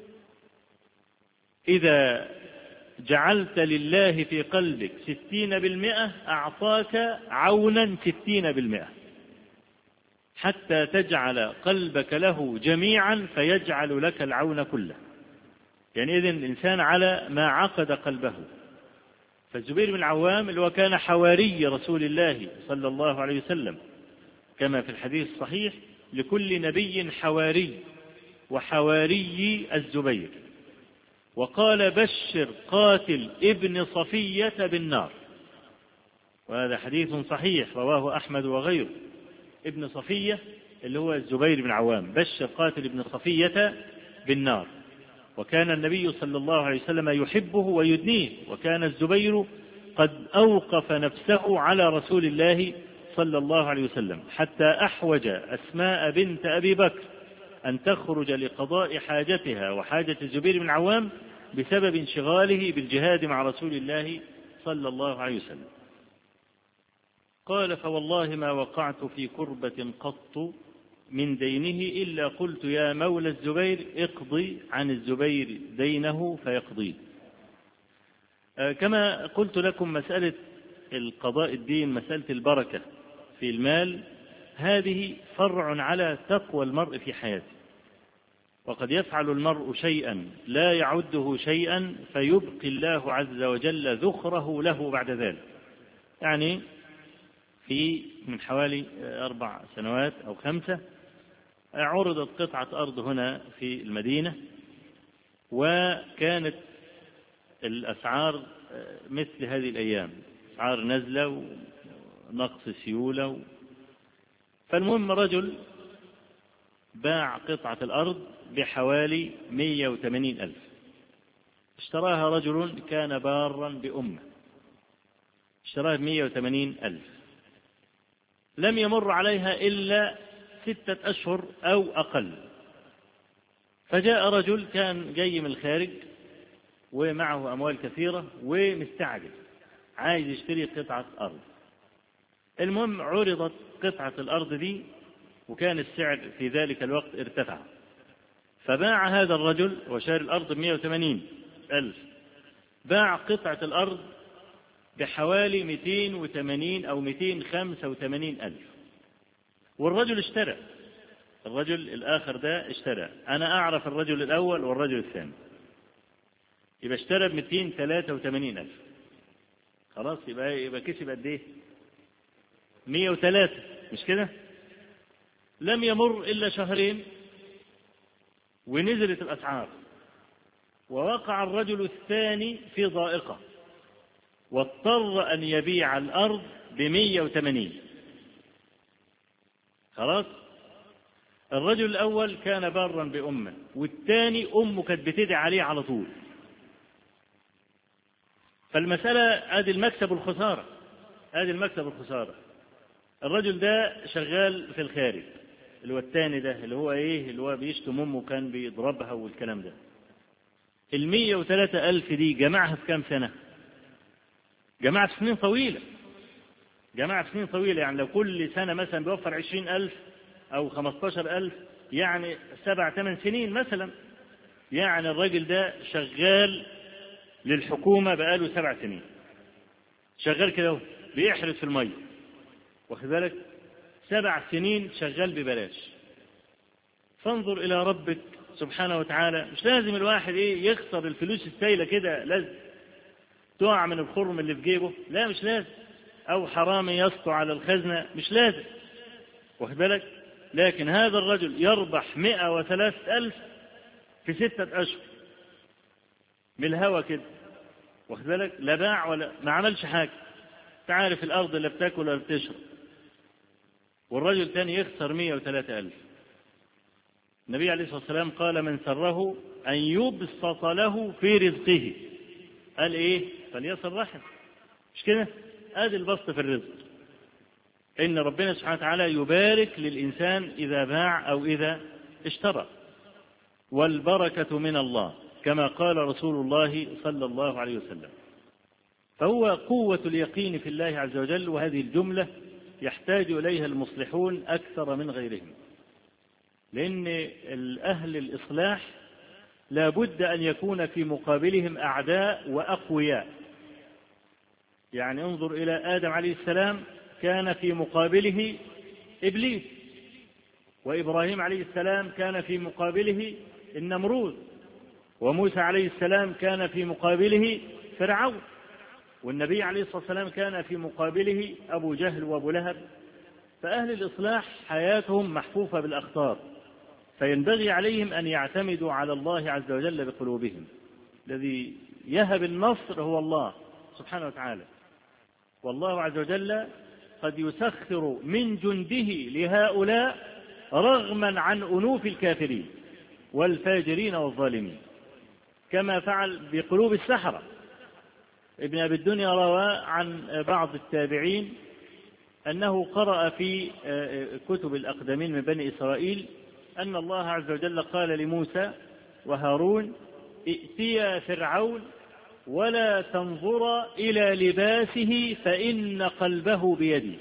إذا جعلت لله في قلبك ستين بالمئة أعطاك عونا ستين بالمئة، حتى تجعل قلبك له جميعا فيجعل لك العون كله. يعني إذن الإنسان على ما عقد قلبه. فالزبير بن العوام اللي هو كان حواري رسول الله صلى الله عليه وسلم، كما في الحديث الصحيح: لكل نبي حواري، وحواري الزبير. وقال: بشر قاتل ابن صفية بالنار، وهذا حديث صحيح رواه أحمد وغيره. ابن صفية اللي هو الزبير بن العوام، بشر قاتل ابن صفية بالنار. وكان النبي صلى الله عليه وسلم يحبه ويدنيه، وكان الزبير قد أوقف نفسه على رسول الله صلى الله عليه وسلم، حتى أحوج أسماء بنت أبي بكر أن تخرج لقضاء حاجتها وحاجة الزبير بن العوام بسبب انشغاله بالجهاد مع رسول الله صلى الله عليه وسلم. قال: فوالله ما وقعت في كربة قط من دينه إلا قلت: يا مولى الزبير اقضي عن الزبير دينه فيقضيه. كما قلت لكم، مسألة القضاء الدين، مسألة البركة في المال، هذه فرع على تقوى المرء في حياته. وقد يفعل المرء شيئا لا يعده شيئا فيبقي الله عز وجل ذخره له بعد ذلك. يعني في من حوالي أربع سنوات أو خمسة عرضت قطعة أرض هنا في المدينة، وكانت الأسعار مثل هذه الأيام، أسعار نزلة ونقص سيولة. فالمهم رجل باع قطعة الأرض بحوالي مئة وثمانين ألف، اشتراها رجل كان بارا بأمه، اشتراها بمئة وثمانين ألف. لم يمر عليها إلا ستة أشهر أو أقل، فجاء رجل كان جاي من الخارج ومعه أموال كثيرة ومستعجل عايز يشتري قطعة أرض. المهم عرضت قطعة الأرض دي، وكان السعر في ذلك الوقت ارتفع، فباع هذا الرجل وشاري الأرض بمئة وثمانين ألف، باع قطعة الأرض بحوالي مئتين وثمانين أو مئتين وخمسة وثمانين ألف، والرجل اشترى. الرجل الآخر ده اشترى، أنا أعرف الرجل الأول والرجل الثاني، يبقى اشترى ب مئتين وثلاثة وثمانين ألف، خلاص يبقى يبقى كسب قد إيه؟ مئة وثلاثة، مش كده؟ لم يمر إلا شهرين ونزلت الأسعار، ووقع الرجل الثاني في ضائقة واضطر أن يبيع الأرض بمئة وثمانين. خلاص، الرجل الأول كان بارا بأمه، والثاني أمه كانت بتدعي عليه على طول. فالمسألة ادي المكسب والخسارة، ادي المكسب والخسارة. الرجل ده شغال في الخارج، اللي هو الثاني ده اللي هو ايه، اللي هو بيشتم امه وكان بيضربها والكلام ده. المية وثلاثة ألف دي جمعها في كام سنة؟ جمعها في سنين طويلة، جمعها في سنين طويلة. يعني لو كل سنة مثلا بيوفر عشرين ألف أو خمستاشر ألف، يعني سبع ثمان سنين مثلا. يعني الراجل ده شغال للحكومة بقاله سبع سنين، شغال كده بيحرس في المية، واخد بالك؟ سبع سنين شغال ببلاش. فانظر إلى ربك سبحانه وتعالى. مش لازم الواحد ايه يخسر الفلوس السايلة كده، لازم تقع من الخرم اللي في جيبه، لا مش لازم، أو حرامي يسطو على الخزنة، مش لازم، واخد بالك؟ لكن هذا الرجل يربح مئة وثلاثة ألف في ستة أشهر من الهوى كده، واخد بالك؟ لا باع ولا ما عملش حاجة. تعرف الأرض لا بتاكل ولا بتشرب. والرجل الثاني يخسر مئة وثلاثة ألف. النبي عليه الصلاة والسلام قال: من سره أن يبسط له في رزقه، قال إيه؟ فليصل رحم. مش كده؟ ادي البسط في الرزق، إن ربنا سبحانه وتعالى يبارك للإنسان إذا باع أو إذا اشترى، والبركة من الله كما قال رسول الله صلى الله عليه وسلم. فهو قوة اليقين في الله عز وجل، وهذه الجملة يحتاج إليها المصلحون أكثر من غيرهم، لأن أهل الإصلاح لا بد أن يكون في مقابلهم أعداء وأقوياء. يعني انظر إلى آدم عليه السلام، كان في مقابله إبليس، وإبراهيم عليه السلام كان في مقابله النمرود، وموسى عليه السلام كان في مقابله فرعون، والنبي عليه الصلاة والسلام كان في مقابله أبو جهل وأبو لهب. فأهل الإصلاح حياتهم محفوفة بالأخطار، فينبغي عليهم أن يعتمدوا على الله عز وجل بقلوبهم. الذي يهب النصر هو الله سبحانه وتعالى، والله عز وجل قد يسخر من جنده لهؤلاء رغما عن أنوف الكافرين والفاجرين والظالمين، كما فعل بقلوب السحرة. ابن أبي الدنيا روى عن بعض التابعين أنه قرأ في كتب الأقدمين من بني إسرائيل أن الله عز وجل قال لموسى وهارون: ائتيا فرعون ولا تنظر إلى لباسه فإن قلبه بيدي.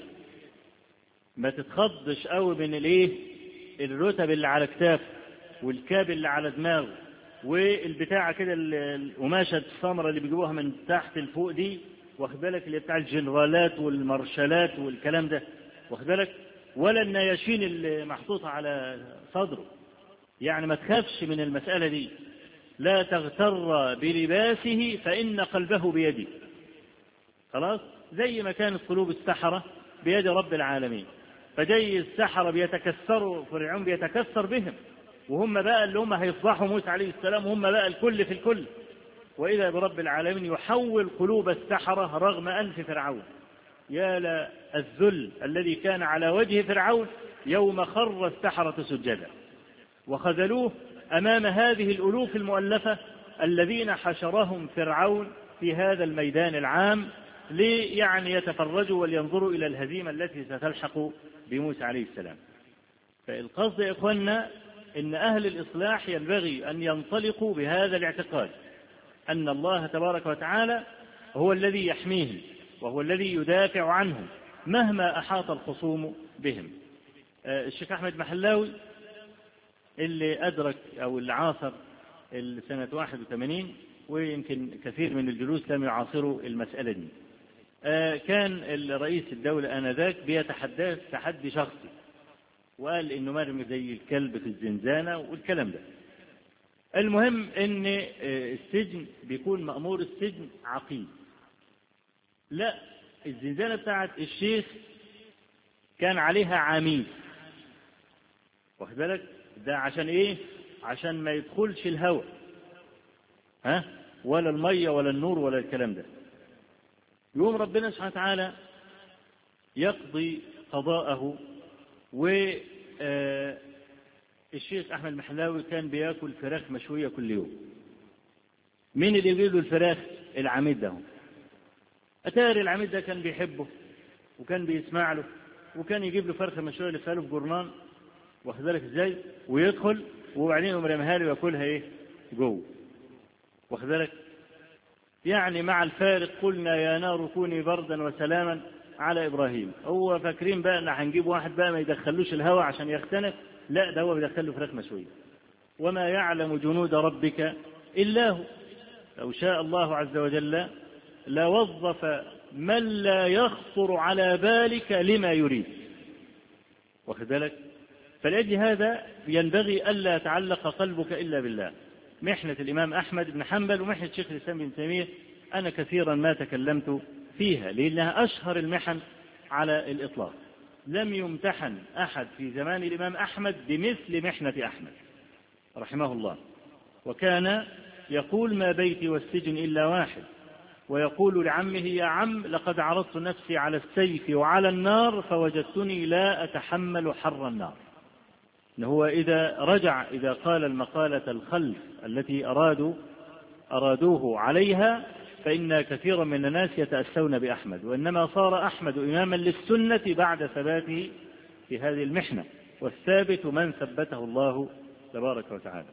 ما تتخضش قوي من الايه الرتب اللي على كتافه والكاب اللي على دماغه والبتاعه كده القماشه السمراء اللي بيجيبوها من تحت لفوق دي، واخد بالك؟ اللي بتاع الجنرالات والمارشالات والكلام ده، واخد بالك؟ ولا النياشين اللي محطوطه على صدره. يعني ما تخافش من المسألة دي. لا تغتر بلباسه فإن قلبه بيده. خلاص، زي ما كانت قلوب السحرة بيد رب العالمين. فجاي السحرة بيتكسروا، فرعون بيتكسر بهم، وهم بقى اللي هم هيفضحوا موسى عليه السلام، وهم بقى الكل في الكل. وإذا برب العالمين يحول قلوب السحرة رغم أنف فرعون. يا للذل الذي كان على وجه فرعون يوم خر السحرة سجدا وخذلوه أمام هذه الألوف المؤلفة الذين حشرهم فرعون في هذا الميدان العام ليعني يتفرجوا ولينظروا إلى الهزيمة التي ستلحق بموسى عليه السلام. فالقصد يا إخواننا إن أهل الإصلاح ينبغي أن ينطلقوا بهذا الاعتقاد أن الله تبارك وتعالى هو الذي يحميهم وهو الذي يدافع عنهم مهما أحاط الخصوم بهم. الشيخ أحمد محلاوي اللي أدرك أو اللي عاصر سنة واحد وثمانين، ويمكن كثير من الجلوس لم يعاصروا المسألة دي، كان الرئيس الدولة آنذاك بيتحدث تحدي شخصي وقال إنه مرمي زي الكلب في الزنزانة والكلام ده. المهم إن السجن بيكون مأمور السجن عقيم. لا، الزنزانة بتاعت الشيخ كان عليها عميد، واخد بالك؟ ده عشان إيه؟ عشان ما يدخلش الهواء، ها، ولا المية ولا النور ولا الكلام ده. يوم ربنا سبحانه وتعالى يقضي قضاءه، والشيخ أحمد محلاوي كان بياكل فراخ مشوية كل يوم. مين اللي يجيب له الفراخ؟ العميد ده. أتاري العميد ده كان بيحبه وكان بيسمع له، وكان يجيب له فرخة مشوية لفاله في جرنان، واخد بالك ازاي؟ ويدخل وبعدين يقوم رميها له وياكلها ايه؟ جوه، واخد بالك؟ يعني مع الفارق قلنا يا نار كوني بردا وسلاما على إبراهيم. هو فاكرين بقى ان هنجيب واحد بقى ما يدخلوش الهواء عشان يختنق، لا، ده هو بيدخل له فراخ مشوية. وما يعلم جنود ربك إلا هو. لو شاء الله عز وجل لوظف من لا يخطر على بالك لما يريد، واخد بالك؟ فلأجل هذا ينبغي ألا يتعلق قلبك إلا بالله. محنة الإمام أحمد بن حنبل ومحنة شيخ الإسلام ابن تيمية أنا كثيرا ما تكلمت فيها لأنها أشهر المحن على الإطلاق. لم يمتحن أحد في زمان الإمام أحمد بمثل محنة أحمد رحمه الله. وكان يقول ما بيتي والسجن إلا واحد، ويقول لعمه يا عم لقد عرضت نفسي على السيف وعلى النار فوجدتني لا أتحمل حر النار. إن هو إذا رجع إذا قال المقالة الخلف التي أرادوا أرادوه عليها فإن كثيرا من الناس يتأسون بأحمد، وإنما صار أحمد إماما للسنة بعد ثباته في هذه المحنة، والثابت من ثبته الله تبارك وتعالى.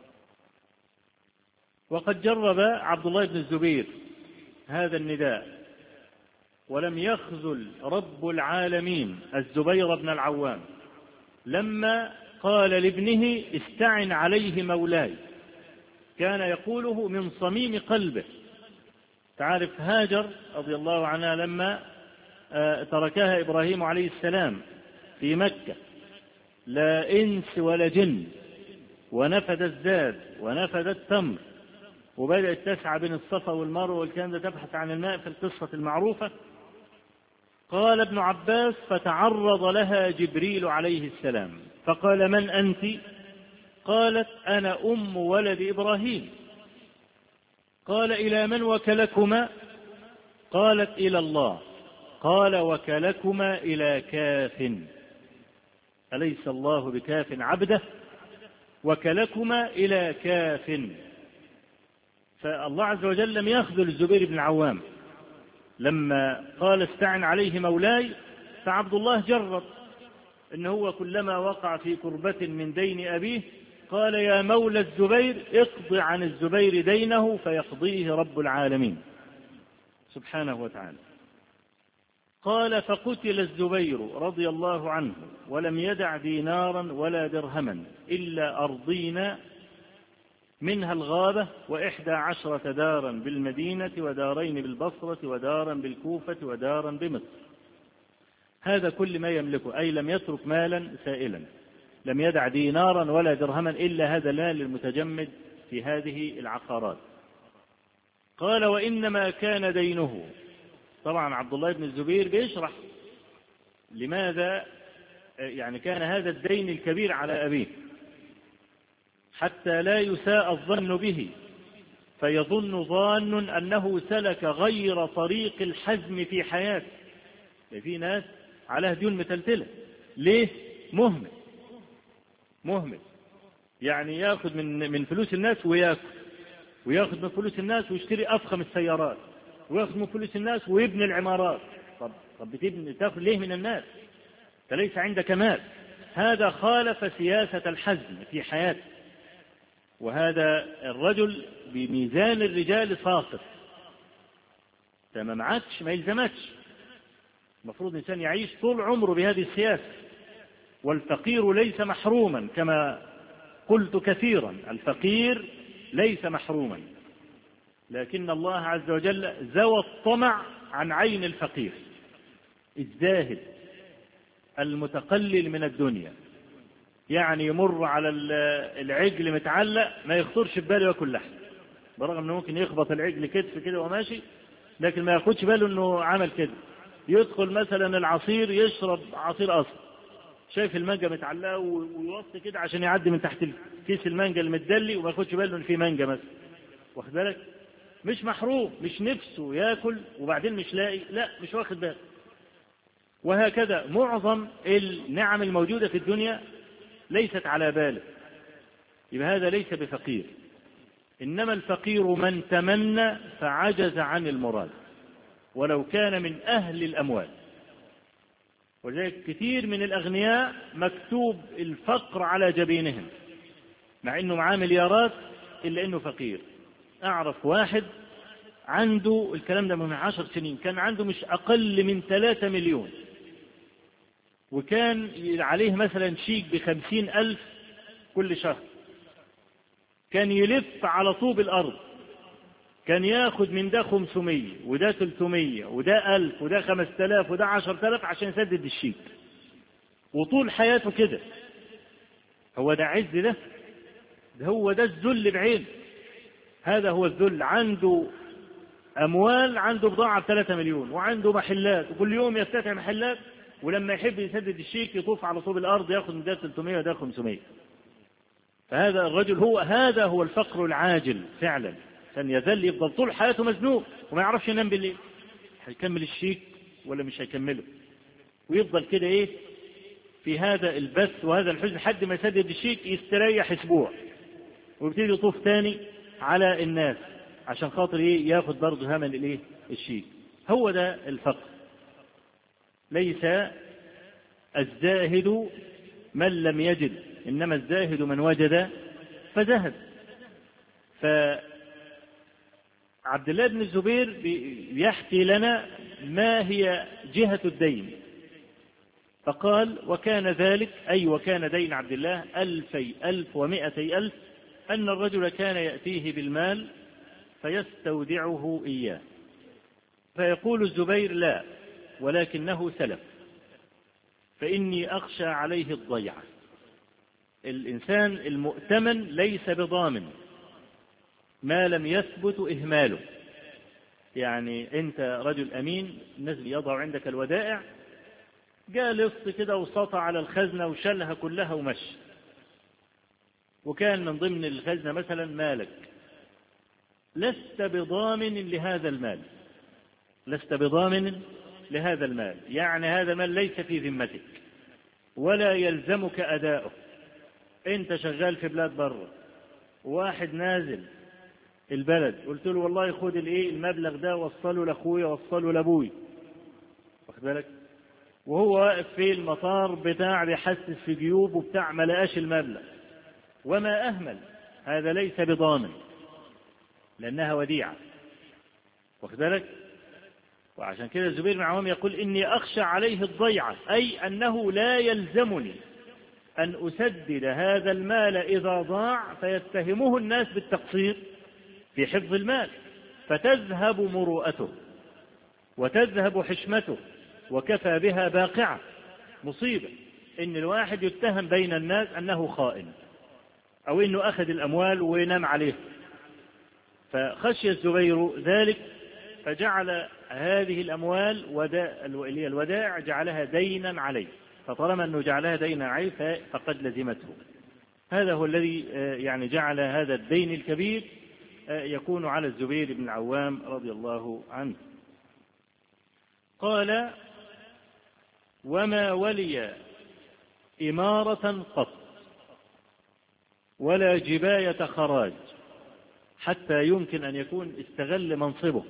وقد جرب عبد الله بن الزبير هذا النداء ولم يخذل رب العالمين الزبير بن العوام لما قال لابنه استعن عليه مولاي، كان يقوله من صميم قلبه. تعرف هاجر رضي الله عنها لما تركها إبراهيم عليه السلام في مكة لا إنس ولا جن، ونفد الزاد ونفد التمر، وبدأت تسعى بين الصفا والمروة والكلام ده تبحث عن الماء في القصة المعروفة. قال ابن عباس فتعرض لها جبريل عليه السلام فقال من أنت؟ قالت أنا أم ولد إبراهيم. قال إلى من وكلكما؟ قالت إلى الله. قال وكلكما إلى كاف، أليس الله بكاف عبده؟ وكلكما إلى كاف. فالله عز وجل لم يخذل الزبير بن العوام لما قال استعن عليه مولاي. فعبد الله جرب إن هو كلما وقع في كربة من دين أبيه قال يا مولى الزبير اقض عن الزبير دينه فيقضيه رب العالمين سبحانه وتعالى. قال فقتل الزبير رضي الله عنه ولم يدع دينارا ولا درهما إلا أرضين منها الغابة وإحدى عشرة دارا بالمدينة ودارين بالبصرة ودارا بالكوفة ودارا بمصر. هذا كل ما يملكه، أي لم يترك مالا سائلا، لم يدع دينارا ولا درهما إلا هذا المال المتجمد في هذه العقارات. قال وإنما كان دينه. طبعا عبد الله بن الزبير بيشرح لماذا يعني كان هذا الدين الكبير على أبيه حتى لا يساء الظن به فيظن ظان أنه سلك غير طريق الحزم في حياته. في ناس على ديون متلتلة ليه؟ مهمل مهمل يعني ياخذ من من فلوس الناس وياكل، وياخذ من فلوس الناس ويشتري أفخم السيارات، وياخذ من فلوس الناس ويبني العمارات. طب طب بتبني تاخذ ليه من الناس؟ فليس عندك مال. هذا خالف سياسة الحزم في حياته. وهذا الرجل بميزان الرجال صاصر، فما معكش ما يلزمكش. المفروض الإنسان يعيش طول عمره بهذه السياسة. والفقير ليس محروما كما قلت كثيرا، الفقير ليس محروما، لكن الله عز وجل زوى الطمع عن عين الفقير الزاهد المتقلل من الدنيا. يعني يمر على العجل متعلق ما يخطرش بباله ياكل لحم، برغم انه ممكن يخبط العجل كتف كده وماشي، لكن ما ياخدش باله انه عمل كده. يدخل مثلا العصير يشرب عصير اصل، شايف المانجا متعلقه ويوطي كده عشان يعدي من تحت كيس المانجا المدلي وما ياخدش باله ان في مانجا مثلا، واخد بالك؟ مش محروم، مش نفسه ياكل وبعدين مش لاقي، لا مش واخد باله. وهكذا معظم النعم الموجودة في الدنيا ليست على باله، يبقى هذا ليس بفقير. إنما الفقير من تمنى فعجز عن المراد ولو كان من أهل الأموال. ولذلك كثير من الأغنياء مكتوب الفقر على جبينهم مع أنه معاه مليارات إلا أنه فقير. أعرف واحد عنده الكلام ده من عشر سنين كان عنده مش أقل من ثلاثة مليون، وكان عليه مثلا شيك بخمسين ألف كل شهر، كان يلف على طوب الأرض، كان ياخد من ده خمسمية وده ثلاثمية وده ألف وده خمسة آلاف وده عشرة آلاف عشان يسدد الشيك، وطول حياته كده. هو ده عز؟ ده ده هو ده الذل بعين. هذا هو الذل. عنده أموال، عنده بضاعة بثلاثة مليون وعنده محلات وكل يوم يفتتح محلات، ولما يحب يسدد الشيك يطوف على طوب الأرض يأخذ من ده ثلاثمية وده خمسمية. فهذا الرجل هو هذا هو الفقر العاجل فعلا. كان يذل يفضل طول حياته مزنوق وما يعرفش ينام بالليل، هيكمل الشيك ولا مش هيكمله، ويفضل كده ايه في هذا البث وهذا الحزن حد ما يسدد الشيك، يستريح اسبوع ويبتدي يطوف تاني على الناس عشان خاطر ايه ياخد برضه همل الايه الشيك. هو ده الفقر. ليس الزاهد من لم يجد، انما الزاهد من وجد فزهد. فعبد الله بن الزبير يحكي لنا ما هي جهة الدين، فقال: وكان ذلك أي وكان دين عبد الله ألفي ألف ومائتي ألف، أن الرجل كان يأتيه بالمال فيستودعه إياه، فيقول الزبير: لا، ولكنه سلف، فإني أخشى عليه الضيعة. الإنسان المؤتمن ليس بضامن ما لم يثبت إهماله. يعني أنت رجل أمين، نزل يضع عندك الودائع، جاء لص كده وسطع على الخزنة وشلها كلها ومشي، وكان من ضمن الخزنة مثلا مالك، لست بضامن لهذا المال، لست بضامن لهذا المال، يعني هذا المال ليس في ذمتك ولا يلزمك أداؤه. أنت شغال في بلاد بره، واحد نازل البلد، قلت له: والله خد الايه المبلغ ده وصله لاخويا وصله لابوي، واخد بالك، وهو واقف في المطار بتاع بيحسس في جيوبه بتاع ما لقاش المبلغ وما أهمل، هذا ليس بضامن لأنها وديعة، واخد بالك. وعشان كده الزبير بن العوام يقول: إني أخشى عليه الضيعة، أي أنه لا يلزمني أن أسدد هذا المال إذا ضاع فيتهمه الناس بالتقصير في حفظ المال، فتذهب مروءته وتذهب حشمته، وكفى بها باقعة. مصيبة إن الواحد يتهم بين الناس أنه خائن أو إنه أخذ الأموال وينام عليه. فخشي الزبير ذلك فجعل هذه الأموال ودائع، الودائع جعلها دينا عليه، فطالما أنه جعلها دين عين فقد لزمته. هذا هو الذي يعني جعل هذا الدين الكبير يكون على الزبير بن العوام رضي الله عنه. قال: وما ولي إمارة قط ولا جباية خراج حتى يمكن أن يكون استغل منصبه.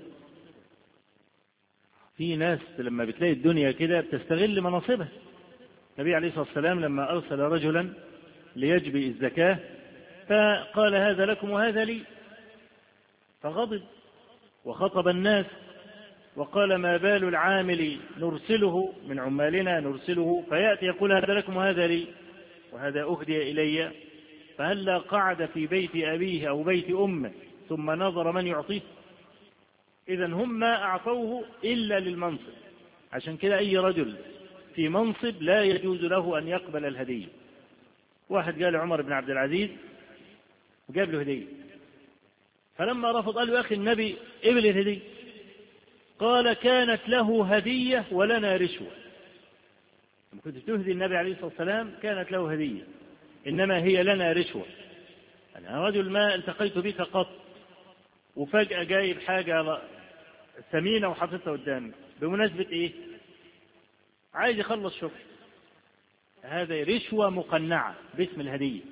في ناس لما بتلاقي الدنيا كده بتستغل مناصبها. النبي عليه الصلاة والسلام لما أرسل رجلا ليجبي الزكاة فقال: هذا لكم وهذا لي، فغضب وخطب الناس وقال: ما بال العامل نرسله من عمالنا نرسله فيأتي يقول: هذا لكم وهذا لي وهذا أهدي إلي، فهلا قعد في بيت أبيه أو بيت أمه ثم نظر من يعطيه؟ إذن هم ما أعطوه إلا للمنصب. عشان كده أي رجل في منصب لا يجوز له أن يقبل الهدية. واحد قال عمر بن عبد العزيز وجاب له هدية، فلما رفض قال له: يا أخي النبي قبل الهدية. قال: كانت له هدية ولنا رشوة. لما كنت تهدي النبي عليه الصلاة والسلام كانت له هدية، إنما هي لنا رشوة. أنا رجل ما التقيت بك قط وفجأة جايب حاجة ثمينة وحطيتها قدامي، بمناسبة إيه؟ عايز يخلص شغل. هذا رشوة مقنعة باسم الهدية.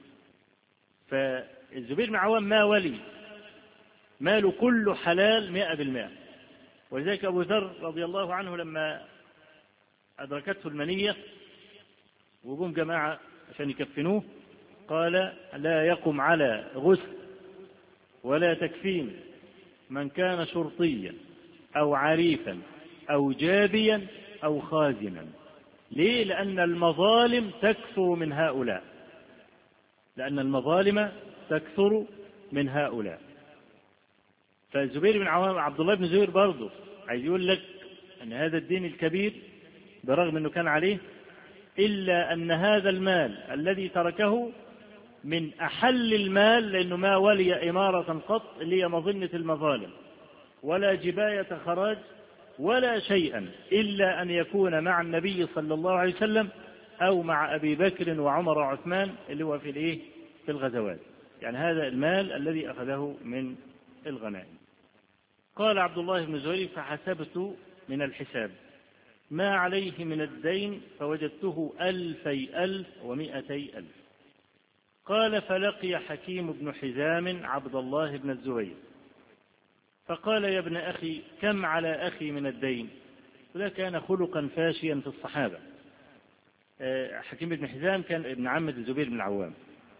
فالزبير بن عوام ما ولي، ماله كله حلال مئة بالمئة. ولذلك أبو ذر رضي الله عنه لما أدركته المنية وقوم جماعة عشان يكفنوه قال: لا يقم على غسل ولا تكفين من كان شرطيا أو عريفا أو جابيا أو خازنا. ليه؟ لأن المظالم تكثر من هؤلاء، لأن المظالم تكثر من هؤلاء. فالزبير بن عوام عبد الله بن زبير برضه عايز يقول لك أن هذا الدين الكبير برغم أنه كان عليه، إلا أن هذا المال الذي تركه من أحل المال، لأنه ما ولي إمارة قط اللي هي مظنة المظالم ولا جباية خراج ولا شيئا إلا أن يكون مع النبي صلى الله عليه وسلم أو مع أبي بكر وعمر وعثمان اللي هو في الإيه؟ في الغزوات. يعني هذا المال الذي أخذه من الغنائم. قال عبد الله بن زبير: فحسبت من الحساب ما عليه من الدين فوجدته ألفي ألف ومئتي ألف. قال: فلقي حكيم بن حزام عبد الله بن الزبير فقال: يا ابن أخي كم على أخي من الدين؟ وده كان خلقا فاشيا في الصحابة. حكيم بن حزام كان ابن عمة الزبير بن العوام،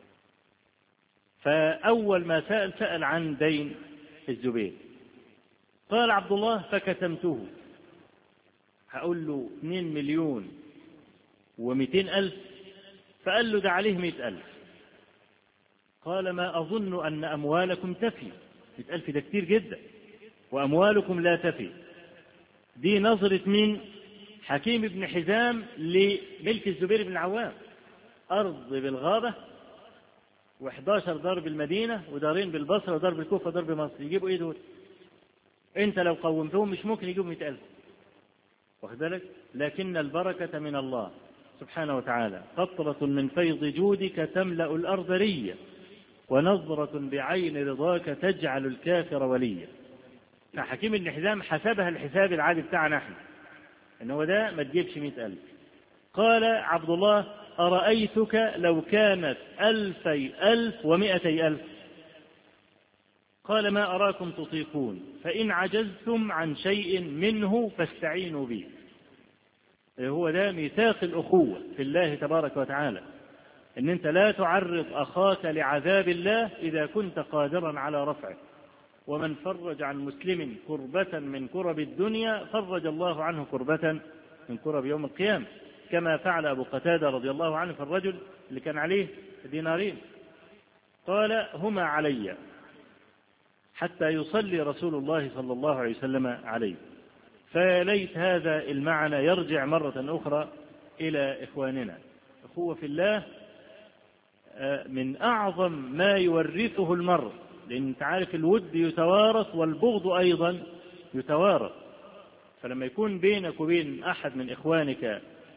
فأول ما سأل سأل عن دين الزبير. قال عبد الله: فكتمته. هقول له اثنين مليون ومئتين ألف. فقال له: ده عليه مئة ألف. قال: ما أظن أن أموالكم تفي. مئة ألف ده كتير جدا، وأموالكم لا تفي. دي نظرة من حكيم بن حزام لملك الزبير بن العوام، أرض بالغابة وإحدى عشرة دار بالمدينة ودارين بالبصرة ودار بالكوفة ودار بمصر. يجيبوا إيه دول؟ أنت لو قومتهم مش ممكن يجيبوا مئة ألف، واخد بالك؟ لكن البركة من الله سبحانه وتعالى. قطرة من فيض جودك تملأ الأرض ريا، ونظرة بعين رضاك تجعل الكافر وليا. فحكيم بن حزام حسبها الحساب العادي بتاعنا احنا، ان هو ده ما تجيبش مئة ألف. قال عبد الله: أرأيتك لو كانت ألفي ألف ومئتي ألف؟ قال: ما أراكم تطيقون، فإن عجزتم عن شيء منه فاستعينوا بي. هو ده ميثاق الأخوة في الله تبارك وتعالى، ان انت لا تعرض أخاك لعذاب الله إذا كنت قادرا على رفعه. ومن فرج عن مسلم كربة من كرب الدنيا فرج الله عنه كربة من كرب يوم القيامة، كما فعل أبو قتادة رضي الله عنه في الرجل اللي كان عليه دينارين. قال: هما علي حتى يصلي رسول الله صلى الله عليه وسلم عليه. فليت هذا المعنى يرجع مرة أخرى إلى إخواننا. أخوة في الله من أعظم ما يورثه المرء، لأن أنت عارف الود يتوارث والبغض أيضا يتوارث. فلما يكون بينك وبين أحد من إخوانك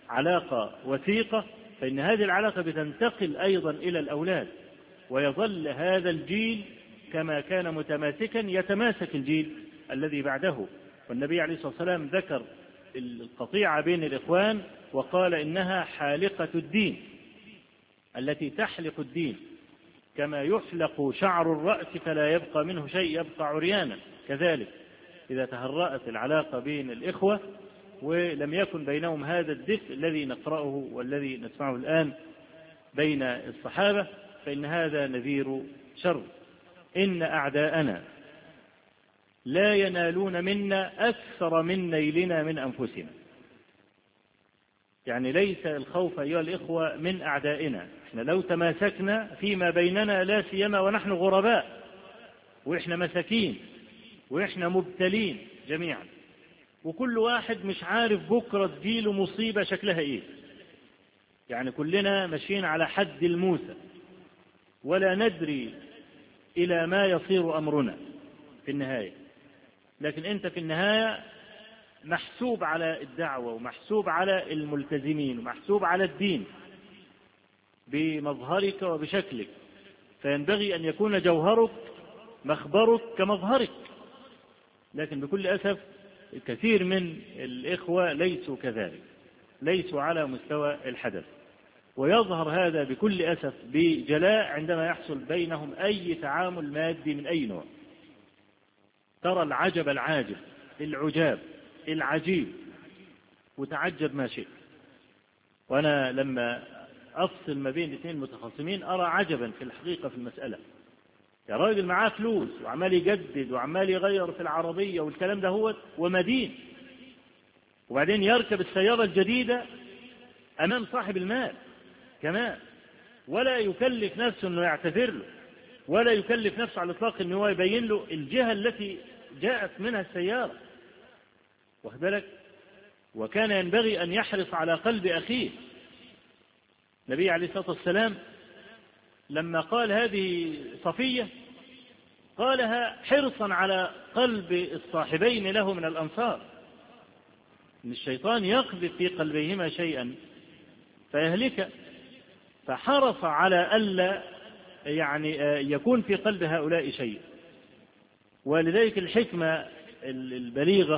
علاقة وثيقة، فإن هذه العلاقة بتنتقل أيضا إلى الأولاد، ويظل هذا الجيل كما كان متماسكا يتماسك الجيل الذي بعده. والنبي عليه الصلاة والسلام ذكر القطيعة بين الإخوان وقال إنها حالقة الدين، التي تحلق الدين، كما يحلق شعر الرأس فلا يبقى منه شيء يبقى عريانا، كذلك إذا تهرأت العلاقة بين الإخوة ولم يكن بينهم هذا الدفء الذي نقرأه والذي نسمعه الآن بين الصحابة، فإن هذا نذير شر. إن أعداءنا لا ينالون منا أكثر من نيلنا من أنفسنا. يعني ليس الخوف أيها الإخوة من أعدائنا، إحنا لو تماسكنا فيما بيننا لا سيما ونحن غرباء وإحنا مساكين وإحنا مبتلين جميعا، وكل واحد مش عارف بكرة تجيله مصيبة شكلها إيه، يعني كلنا ماشيين على حد الموسى ولا ندري إلى ما يصير أمرنا في النهاية. لكن أنت في النهاية محسوب على الدعوة ومحسوب على الملتزمين ومحسوب على الدين بمظهرك وبشكلك، فينبغي أن يكون جوهرك مخبرك كمظهرك. لكن بكل أسف الكثير من الإخوة ليسوا كذلك، ليسوا على مستوى الحدث، ويظهر هذا بكل أسف بجلاء عندما يحصل بينهم أي تعامل مادي من أي نوع. ترى العجب العاجب، العجاب العجيب، وتعجب ما شئت. وأنا لما أفصل ما بين الاثنين متخاصمين أرى عجبا في الحقيقة في المسألة. يا راجل معاه فلوس وعمال يجدد وعمال يغير في العربية والكلام ده هو ومدين، وبعدين يركب السيارة الجديدة أمام صاحب المال كمان، ولا يكلف نفسه أنه يعتذر له، ولا يكلف نفسه على الإطلاق أنه هو يبين له الجهة التي جاءت منها السيارة، واخد بالك؟ وكان ينبغي أن يحرص على قلب أخيه. النبي عليه الصلاة والسلام لما قال هذه صفية قالها حرصا على قلب الصاحبين له من الأنصار، إن الشيطان يقذف في قلبيهما شيئا فيهلك، فحرص على ألا يعني يكون في قلب هؤلاء شيء. ولذلك الحكمة البليغة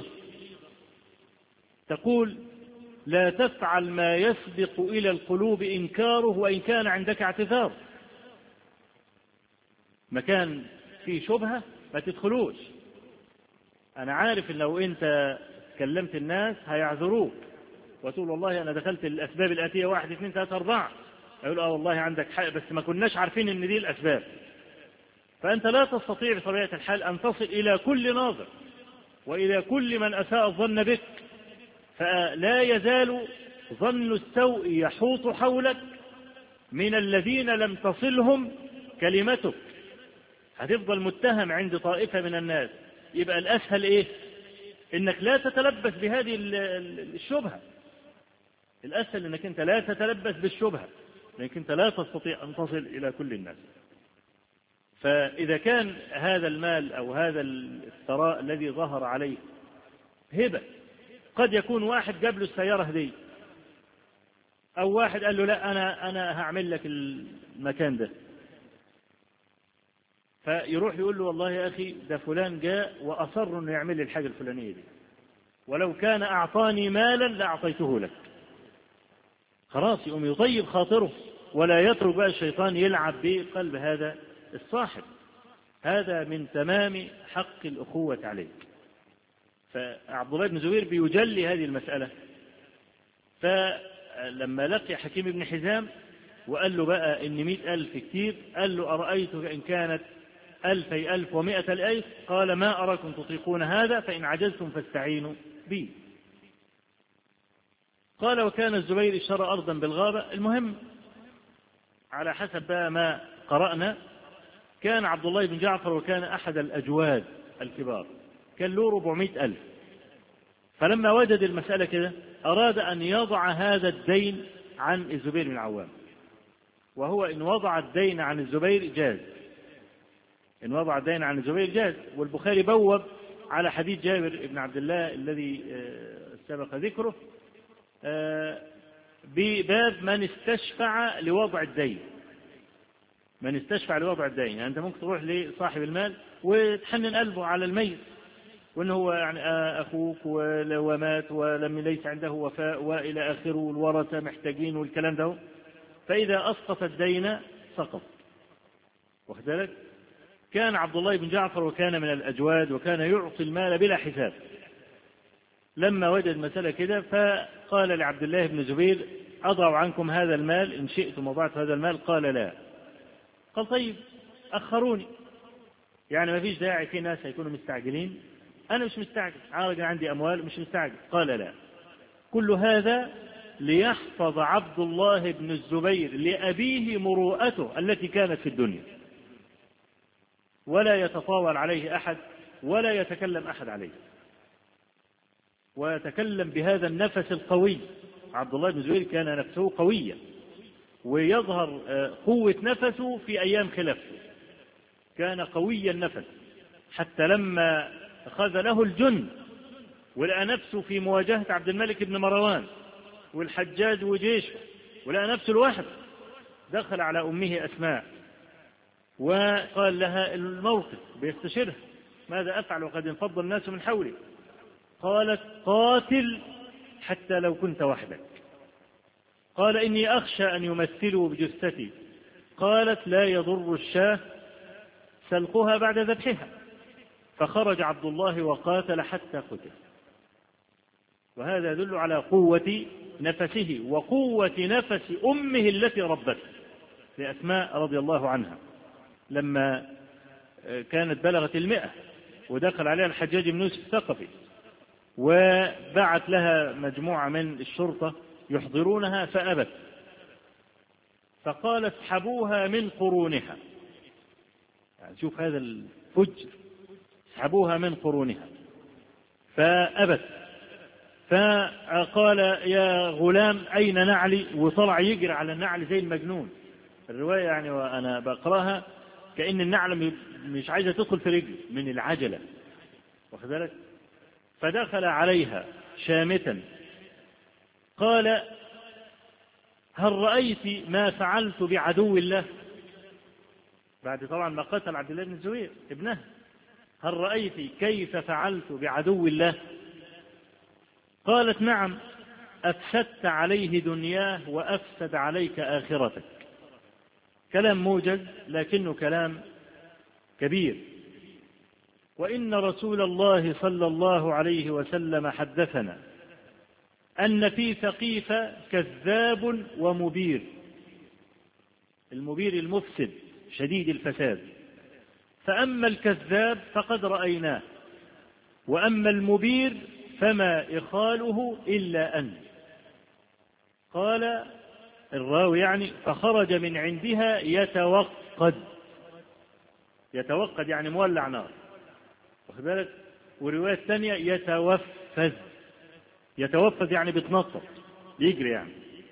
تقول: لا تفعل ما يسبق إلى القلوب إنكاره وإن كان عندك اعتذار. مكان فيه شبهة ما تدخلوش. أنا عارف إن لو أنت كلمت الناس هيعذروك وتقول والله أنا دخلت الأسباب الآتية واحد اثنين ثلاثة أربعة، يقول آه والله عندك حق بس ما كناش عارفين إن دي الأسباب. فأنت لا تستطيع بطبيعة الحال أن تصل إلى كل ناظر وإلى كل من أساء الظن بك، فلا يزال ظن السوء يحوط حولك من الذين لم تصلهم كلمتك، هتفضل متهم عند طائفة من الناس. يبقى الأسهل إيه؟ إنك لا تتلبس بهذه الشبهة. الأسهل إنك أنت لا تتلبس بالشبهة، لأنك أنت لا تستطيع أن تصل إلى كل الناس. فإذا كان هذا المال أو هذا الثراء الذي ظهر عليه هبة، قد يكون واحد جاب له السيارة هدية، أو واحد قال له لا أنا أنا هعمل لك المكان ده، فيروح يقول له والله يا أخي ده فلان جاء وأصر إنه يعمل لي الحاجة الفلانية دي، ولو كان أعطاني مالا لأعطيته لك. خلاص يقوم يطيب خاطره ولا يترك بقى الشيطان يلعب بقلب هذا الصاحب. هذا من تمام حق الأخوة عليك. فعبد الله بن زبير بيجلي هذه المسألة. فلما لقي حكيم بن حزام وقال له بقى إن مئة ألف كتير، قال له أرأيتك إن كانت ألفي ألف ومئة الألف؟ قال ما أراكم تطيقون هذا، فإن عجزتم فاستعينوا بي. قال وكان الزبير اشترى أرضا بالغابة. المهم على حسب بقى ما قرأنا كان عبد الله بن جعفر وكان أحد الأجواد الكبار، كان له أربعمائة ألف. فلما وجد المسألة كده أراد أن يضع هذا الدين عن الزبير بن العوام، وهو إن وضع الدين عن الزبير جاز، إن وضع الدين عن الزبير جاز. والبخاري بوب على حديث جابر بن عبد الله الذي سبق ذكره بباب من استشفع لوضع الدين. من استشفع لوضع الدين، يعني أنت ممكن تروح لصاحب المال وتحنن قلبه على الميت، وأنه هو يعني أخوك ومات ولم ليس عنده وفاء وإلى آخره، والورثة محتاجين والكلام ده، فإذا أسقط الدين سقط. واخد بالك؟ كان عبد الله بن جعفر وكان من الأجواد وكان يعطي المال بلا حساب. لما وجد مسألة كده فقال لعبد الله بن زبير: أضع عنكم هذا المال إن شئتم وضعت هذا المال. قال: لا. قال: طيب أخروني، يعني ما فيش داعي، في ناس هيكونوا مستعجلين، أنا مش مستعجل، عارض عندي أموال مش مستعجل. قال: لا. كل هذا ليحفظ عبد الله بن الزبير لأبيه مروءته التي كانت في الدنيا، ولا يتطاول عليه أحد ولا يتكلم أحد عليه، ويتكلم بهذا النفس القوي. عبد الله بن الزبير كان نفسه قوية، ويظهر قوة نفسه في أيام خلافته، كان قوي النفس، حتى لما خذله الجند ولقى نفسه في مواجهة عبد الملك بن مروان والحجاج وجيشه، ولقى نفسه لوحده، دخل على أمه أسماء وقال لها الموقف، بيستشيرها: ماذا أفعل وقد انفض الناس من حولي؟ قالت: قاتل حتى لو كنت وحدك. قال: إني أخشى أن يمثلوا بجثتي. قالت: لا يضر الشاة سلقها بعد ذبحها. فخرج عبد الله وقاتل حتى قتل. وهذا يدل على قوة نفسه وقوة نفس أمه التي ربته لأسماء رضي الله عنها، لما كانت بلغت المئة ودخل عليها الحجاج بن يوسف الثقفي وبعت لها مجموعة من الشرطة يحضرونها فأبت، فقال: اسحبوها من قرونها. يعني شوف هذا الفجر، اسحبوها من قرونها. فأبت، فقال: يا غلام أين نعلي؟ وطلع يجري على النعل زي المجنون. الرواية يعني وأنا بقراها كأن النعل مش عايزة تدخل في رجل من العجلة، واخد بالك؟ فدخل عليها شامتا قال: هل رأيت ما فعلت بعدو الله؟ بعد طبعا ما قتل عبد الله بن الزبير ابنه، هل رأيت كيف فعلت بعدو الله؟ قالت: نعم، أفسدت عليه دنياه وأفسد عليك آخرتك. كلام موجز لكنه كلام كبير. وإن رسول الله صلى الله عليه وسلم حدثنا أن في ثقيف كذاب ومبير. المبير المفسد شديد الفساد، فأما الكذاب فقد رأيناه، وأما المبير فما إخاله إلا أن. قال الراوي يعني: فخرج من عندها يتوقد. يتوقد يعني مولع نار، واخد بالك؟ ورواية ثانية يتوفز. يتوفز يعني بتنطط، يجري يعني،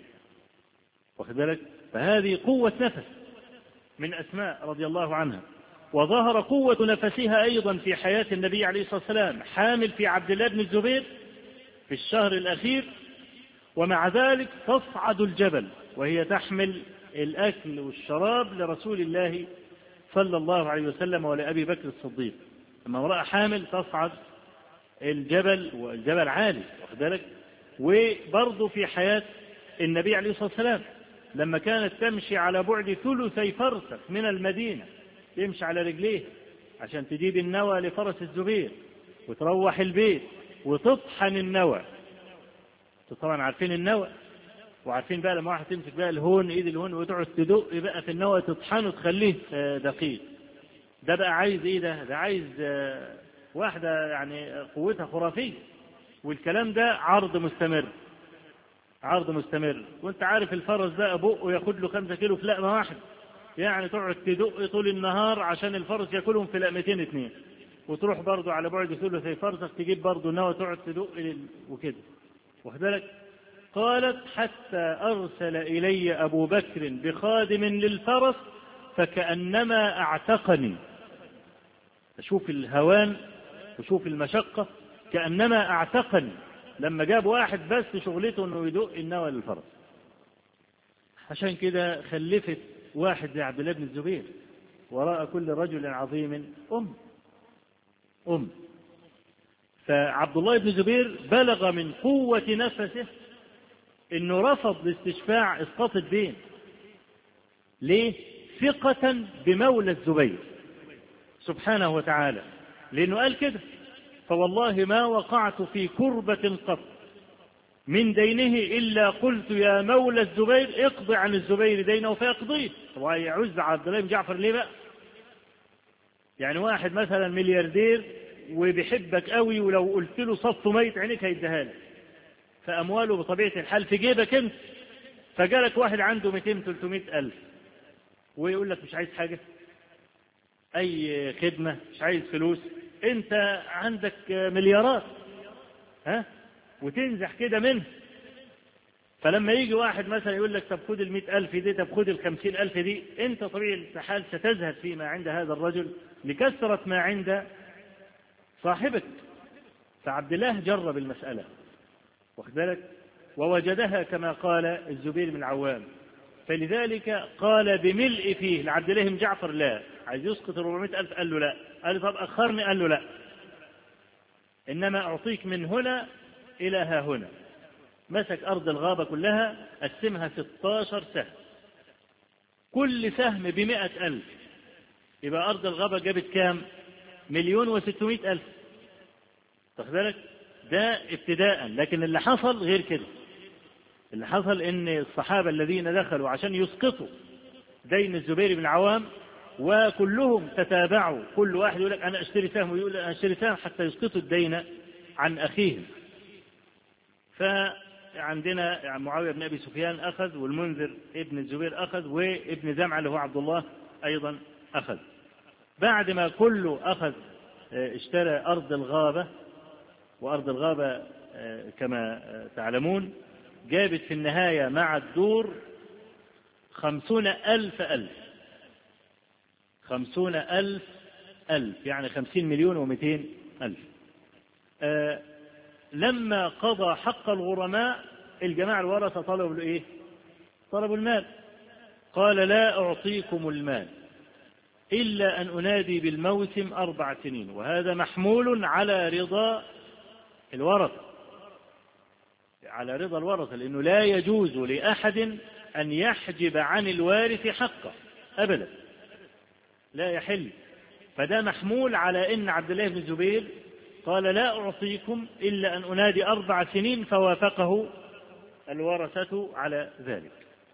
واخد بالك؟ فهذه قوة نفس من أسماء رضي الله عنها. وظهر قوة نفسها أيضا في حياة النبي عليه الصلاة والسلام، حامل في عبد الله بن الزبير في الشهر الأخير، ومع ذلك تصعد الجبل وهي تحمل الأكل والشراب لرسول الله صلى الله عليه وسلم ولأبي بكر الصديق. لما امرأة حامل تصعد الجبل، والجبل عالي، واخد بالك؟ وبرضه في حياة النبي عليه الصلاة والسلام لما كانت تمشي على بعد ثلثي فرسخ من المدينة، تمشي على رجليه عشان تجيب النوى لفرس الزبير وتروح البيت وتطحن النوى. طبعا عارفين النوى، وعارفين بقى لما واحد تمسك بقى الهون، ايد الهون، وتقعد تدق بقى في النوى تطحنه تخليه دقيق. ده بقى عايز ايه؟ ده ده عايز واحدة يعني قوتها خرافية. والكلام ده عرض مستمر، عرض مستمر. وانت عارف الفرس بقى بقه ياخد له خمسة كيلو في لقمة واحد، يعني تقعد تدق طول النهار عشان الفرس ياكلهم في لقمتين اتنين، وتروح برضو على بعد ثلثي فرسخ تجيب برضو نوى تقعد تدق وكده، واخد بالك؟ قالت: حتى أرسل إلي أبو بكر بخادم للفرس فكأنما أعتقني. أشوف الهوان وشوف المشقة، كأنما أعتقني. لما جاب واحد بس شغلته أنه يدق النوى للفرس، عشان كده خلفت واحد زي عبد الله بن الزبير، وراء كل رجل عظيم أم أم فعبد الله بن الزبير بلغ من قوة نفسه إنه رفض لاستشفاع إسقاط الدين. ليه؟ ثقة بمولى الزبير سبحانه وتعالى، لأنه قال كده: فوالله ما وقعت في كربة قط من دينه إلا قلت يا مولى الزبير اقض عن الزبير دينه فيقضيه. هو يعز عبد الله بن جعفر ليه بقى؟ يعني واحد مثلا ملياردير وبيحبك قوي، ولو قلت له صف ميت عينيك هيديها لك، فأمواله بطبيعة الحال في جيبك انت، فجالك واحد عنده مئتين ثلاثمائة ألف ويقول لك مش عايز حاجة، أي خدمة، مش عايز فلوس، أنت عندك مليارات، ها، وتنزح كده منه. فلما يجي واحد مثلا يقول لك طب خد المئة ألف دي، طب خد الخمسين ألف دي، أنت طبيعي الحال ستزهد فيما عند هذا الرجل لكثرة ما عند صاحبك. فعبد الله جرب المسألة، واخد بالك، ووجدها كما قال الزبير بن العوام، فلذلك قال بملء فيه لعبد الله بن جعفر: لا، عايز يسقط أربعمائة ألف، قال له لا. قال له طب أخرني، قال له لا، إنما أعطيك من هنا إلى ها هنا. مسك أرض الغابة كلها، قسمها ستة عشر سهم، كل سهم بمئة ألف، يبقى أرض الغابة جابت كام؟ مليون وستمائة ألف، واخد بالك؟ ده ابتداء. لكن اللي حصل غير كده. اللي حصل ان الصحابة الذين دخلوا عشان يسقطوا دين الزبير بن العوام، وكلهم تتابعوا، كل واحد يقول لك انا اشتري سهم، ويقول انا اشتري سهم، حتى يسقطوا الدين عن اخيهم. فعندنا معاوية بن ابي سفيان اخذ، والمنذر ابن الزبير اخذ، وابن زمعة اللي هو عبد الله ايضا اخذ. بعد ما كله اخذ اشترى ارض الغابة، وارض الغابة كما تعلمون جابت في النهاية مع الدور خمسون ألف ألف خمسون ألف ألف يعني خمسين مليون ومئتين ألف. آه لما قضى حق الغرماء، الجماعة الورثة طلبوا إيه؟ طلبوا المال. قال: لا أعطيكم المال إلا أن أنادي بالموسم أربع سنين، وهذا محمول على رضا الورثة، على رضا الورثة، لأنه لا يجوز لأحد أن يحجب عن الوارث حقه أبدا، لا يحل. فده محمول على أن عبد الله بن الزبير قال: لا أعطيكم إلا أن أنادي أربع سنين، فوافقه الورثة على ذلك.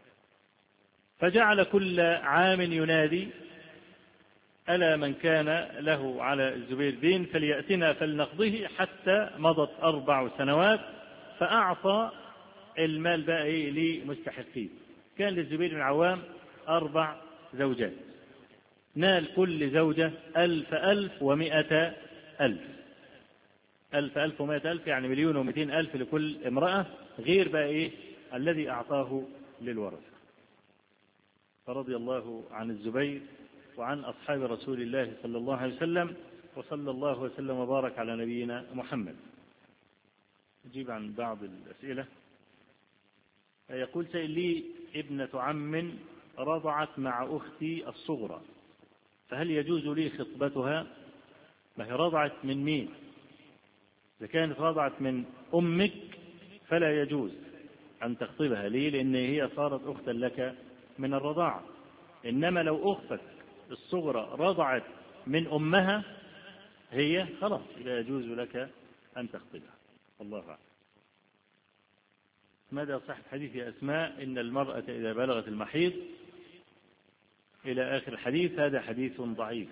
فجعل كل عام ينادي: ألا من كان له على الزبير دين فليأتنا فلنقضه، حتى مضت أربع سنوات، فأعطى المال بقى إيه لمستحقيه. كان للزبير بن العوام أربع زوجات، نال كل زوجة ألف ألف ومائة ألف ألف ألف ومائة ألف، يعني مليون ومئتين ألف لكل امرأة، غير بقى إيه الذي أعطاه للورثة. فرضي الله عن الزبير وعن أصحاب رسول الله صلى الله عليه وسلم، وصلى الله وسلم وبارك على نبينا محمد. أجيب عن بعض الأسئلة. يقول سائل لي: ابنة عم رضعت مع أختي الصغرى، فهل يجوز لي خطبتها؟ ما هي رضعت من مين؟ إذا كانت رضعت من أمك فلا يجوز أن تخطبها. ليه؟ لأن هي صارت أختا لك من الرضاعة. إنما لو أختك الصغرى رضعت من أمها هي خلاص، لا يجوز لك أن تخطبها. الله أعلم. ماذا صح حديث يا أسماء إن المرأة إذا بلغت المحيض إلى آخر الحديث؟ هذا حديث ضعيف.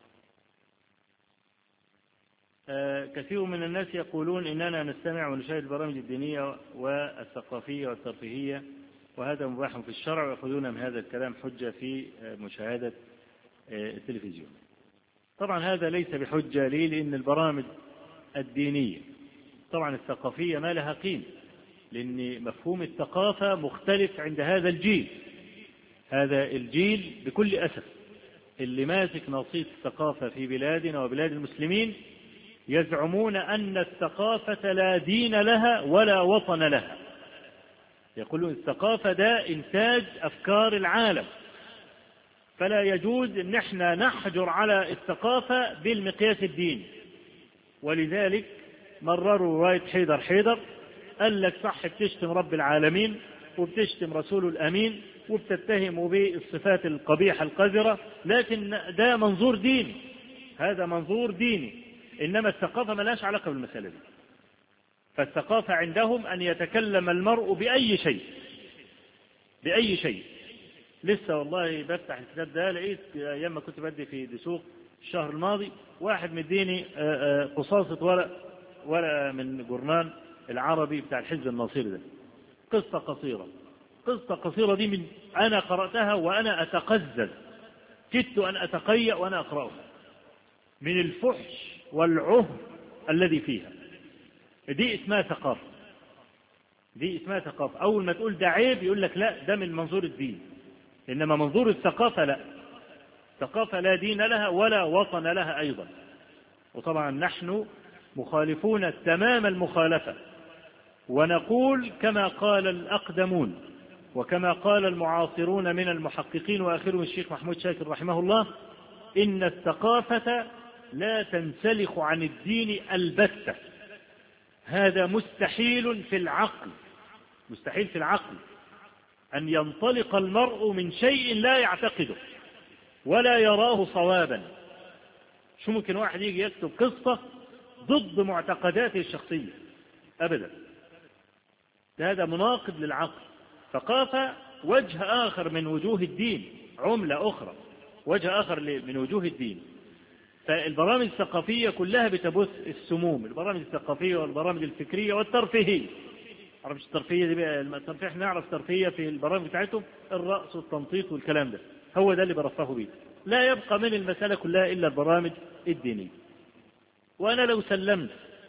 آه كثير من الناس يقولون إننا نستمع ونشاهد البرامج الدينية والثقافية والترفيهية، وهذا مباح في الشرع، ويأخذون من هذا الكلام حجة في مشاهدة التلفزيون. طبعا هذا ليس بحجة لي، لأن البرامج الدينية طبعا الثقافية ما لها قيمة، لأن مفهوم الثقافة مختلف عند هذا الجيل. هذا الجيل بكل أسف اللي ماسك نصيب الثقافة في بلادنا وبلاد المسلمين يزعمون أن الثقافة لا دين لها ولا وطن لها، يقولون الثقافة ده إنتاج أفكار العالم، فلا يجوز أن احنا نحجر على الثقافة بالمقياس الديني. ولذلك مرروا رواية حيدر حيدر، قال لك صح بتشتم رب العالمين وبتشتم رسوله الأمين وبتتهموا بالصفات القبيحة القذرة، لكن ده منظور ديني، هذا منظور ديني، إنما الثقافة ملاش علاقة بالمسألة دي. فالثقافة عندهم أن يتكلم المرء بأي شيء بأي شيء. لسه والله بفتح الكتاب ده لقيت أيام ما كنت بدي في دسوق الشهر الماضي واحد مديني قصاصة ورق ورقة من جورنال العربي بتاع الحزب الناصري ده، قصة قصيرة قصة قصيرة دي من أنا قرأتها وأنا أتقزز، كدت أن أتقيأ وأنا أقرأها من الفحش والعهر الذي فيها. دي اسمها ثقافة، دي اسمها ثقافة. أول ما تقول ده عيب يقول لك لا ده من منظور الدين، إنما منظور الثقافة لا، ثقافة لا دين لها ولا وطن لها أيضا. وطبعا نحن مخالفون تمام المخالفة، ونقول كما قال الأقدمون وكما قال المعاصرون من المحققين وآخرهم الشيخ محمود شاكر رحمه الله، إن الثقافة لا تنسلخ عن الدين البتة، هذا مستحيل في العقل، مستحيل في العقل أن ينطلق المرء من شيء لا يعتقده ولا يراه صوابا. شو ممكن واحد يجي يكتب قصة ضد معتقداته الشخصية؟ أبدا، هذا مناقض للعقل. ثقافة وجه آخر من وجوه الدين، عملة أخرى، وجه آخر من وجوه الدين. فالبرامج الثقافية كلها بتبث السموم، البرامج الثقافية والبرامج الفكرية والترفيهية. عرفت الترفيهية دي بقى؟ الترفيه احنا نعرف ترفيهية في البرامج بتاعتهم الرقص والتنطيط والكلام ده، هو ده اللي برفهوا بيه. لا يبقى من المسألة كلها إلا البرامج الدينية. وأنا لو سلمت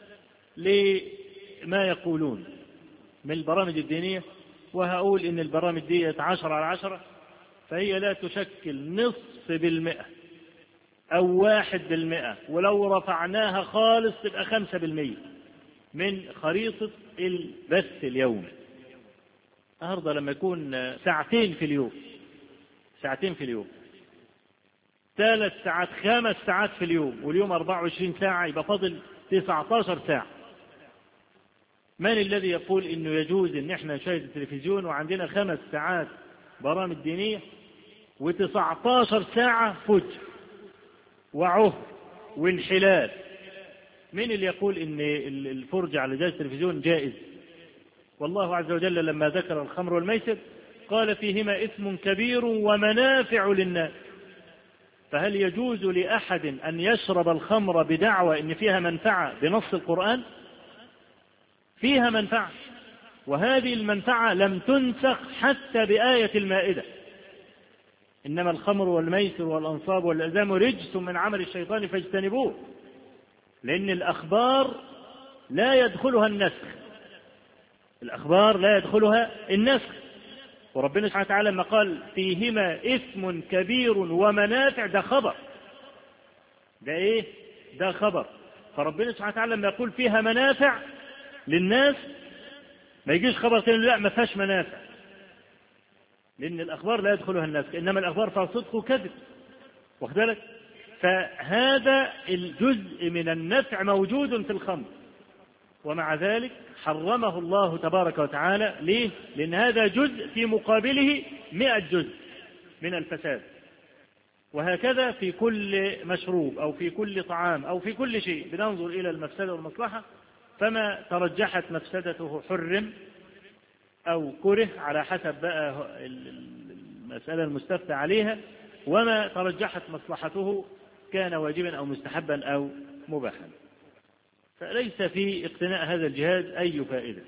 لما يقولون من البرامج الدينية وهقول إن البرامج دي عشرة على عشرة، فهي لا تشكل نصف بالمئة أو واحد بالمئة، ولو رفعناها خالص تبقى خمسة بالمئة من خريطة البث اليومي. النهارده لما يكون ساعتين في اليوم ساعتين في اليوم ثلاث ساعات خمس ساعات في اليوم، واليوم أربعة وعشرين ساعة، يبقى فاضل تسعة عشر ساعة. من الذي يقول إنه يجوز إن إحنا نشاهد التلفزيون وعندنا خمس ساعات برامج دينية وتسعة عشر ساعة فجر وعهر وانحلال؟ من اللي يقول إن الفرجة على جهاز التلفزيون جائز؟ والله عز وجل لما ذكر الخمر والميسر قال فيهما إثم كبير ومنافع للناس. فهل يجوز لأحد أن يشرب الخمر بدعوى إن فيها منفعة بنص القرآن؟ فيها منفعة، وهذه المنفعة لم تنسخ حتى بآية المائدة: إنما الخمر والميسر والأنصاب والأزلام رجس من عمل الشيطان فاجتنبوه. لأن الأخبار لا يدخلها النسخ، الأخبار لا يدخلها النسخ. وربنا سبحانه وتعالى لما قال فيهما إثم كبير ومنافع، ده خبر، ده إيه؟ ده خبر. فربنا سبحانه وتعالى لما يقول فيها منافع للناس ما يجيش خبر تاني لا ما فيهاش منافع، لأن الأخبار لا يدخلها النسخ، إنما الأخبار فيها صدق وكذب، واخد بالك؟ فهذا الجزء من النفع موجود في الخمر، ومع ذلك حرمه الله تبارك وتعالى. ليه؟ لأن هذا جزء في مقابله مئة جزء من الفساد. وهكذا في كل مشروب أو في كل طعام أو في كل شيء بننظر إلى المفسدة والمصلحة، فما ترجحت مفسدته حرم أو كره على حسب بقى المسألة المستفتى عليها، وما ترجحت مصلحته كان واجبا أو مستحبا أو مباحا. فليس في اقتناء هذا الجهاز أي فائدة.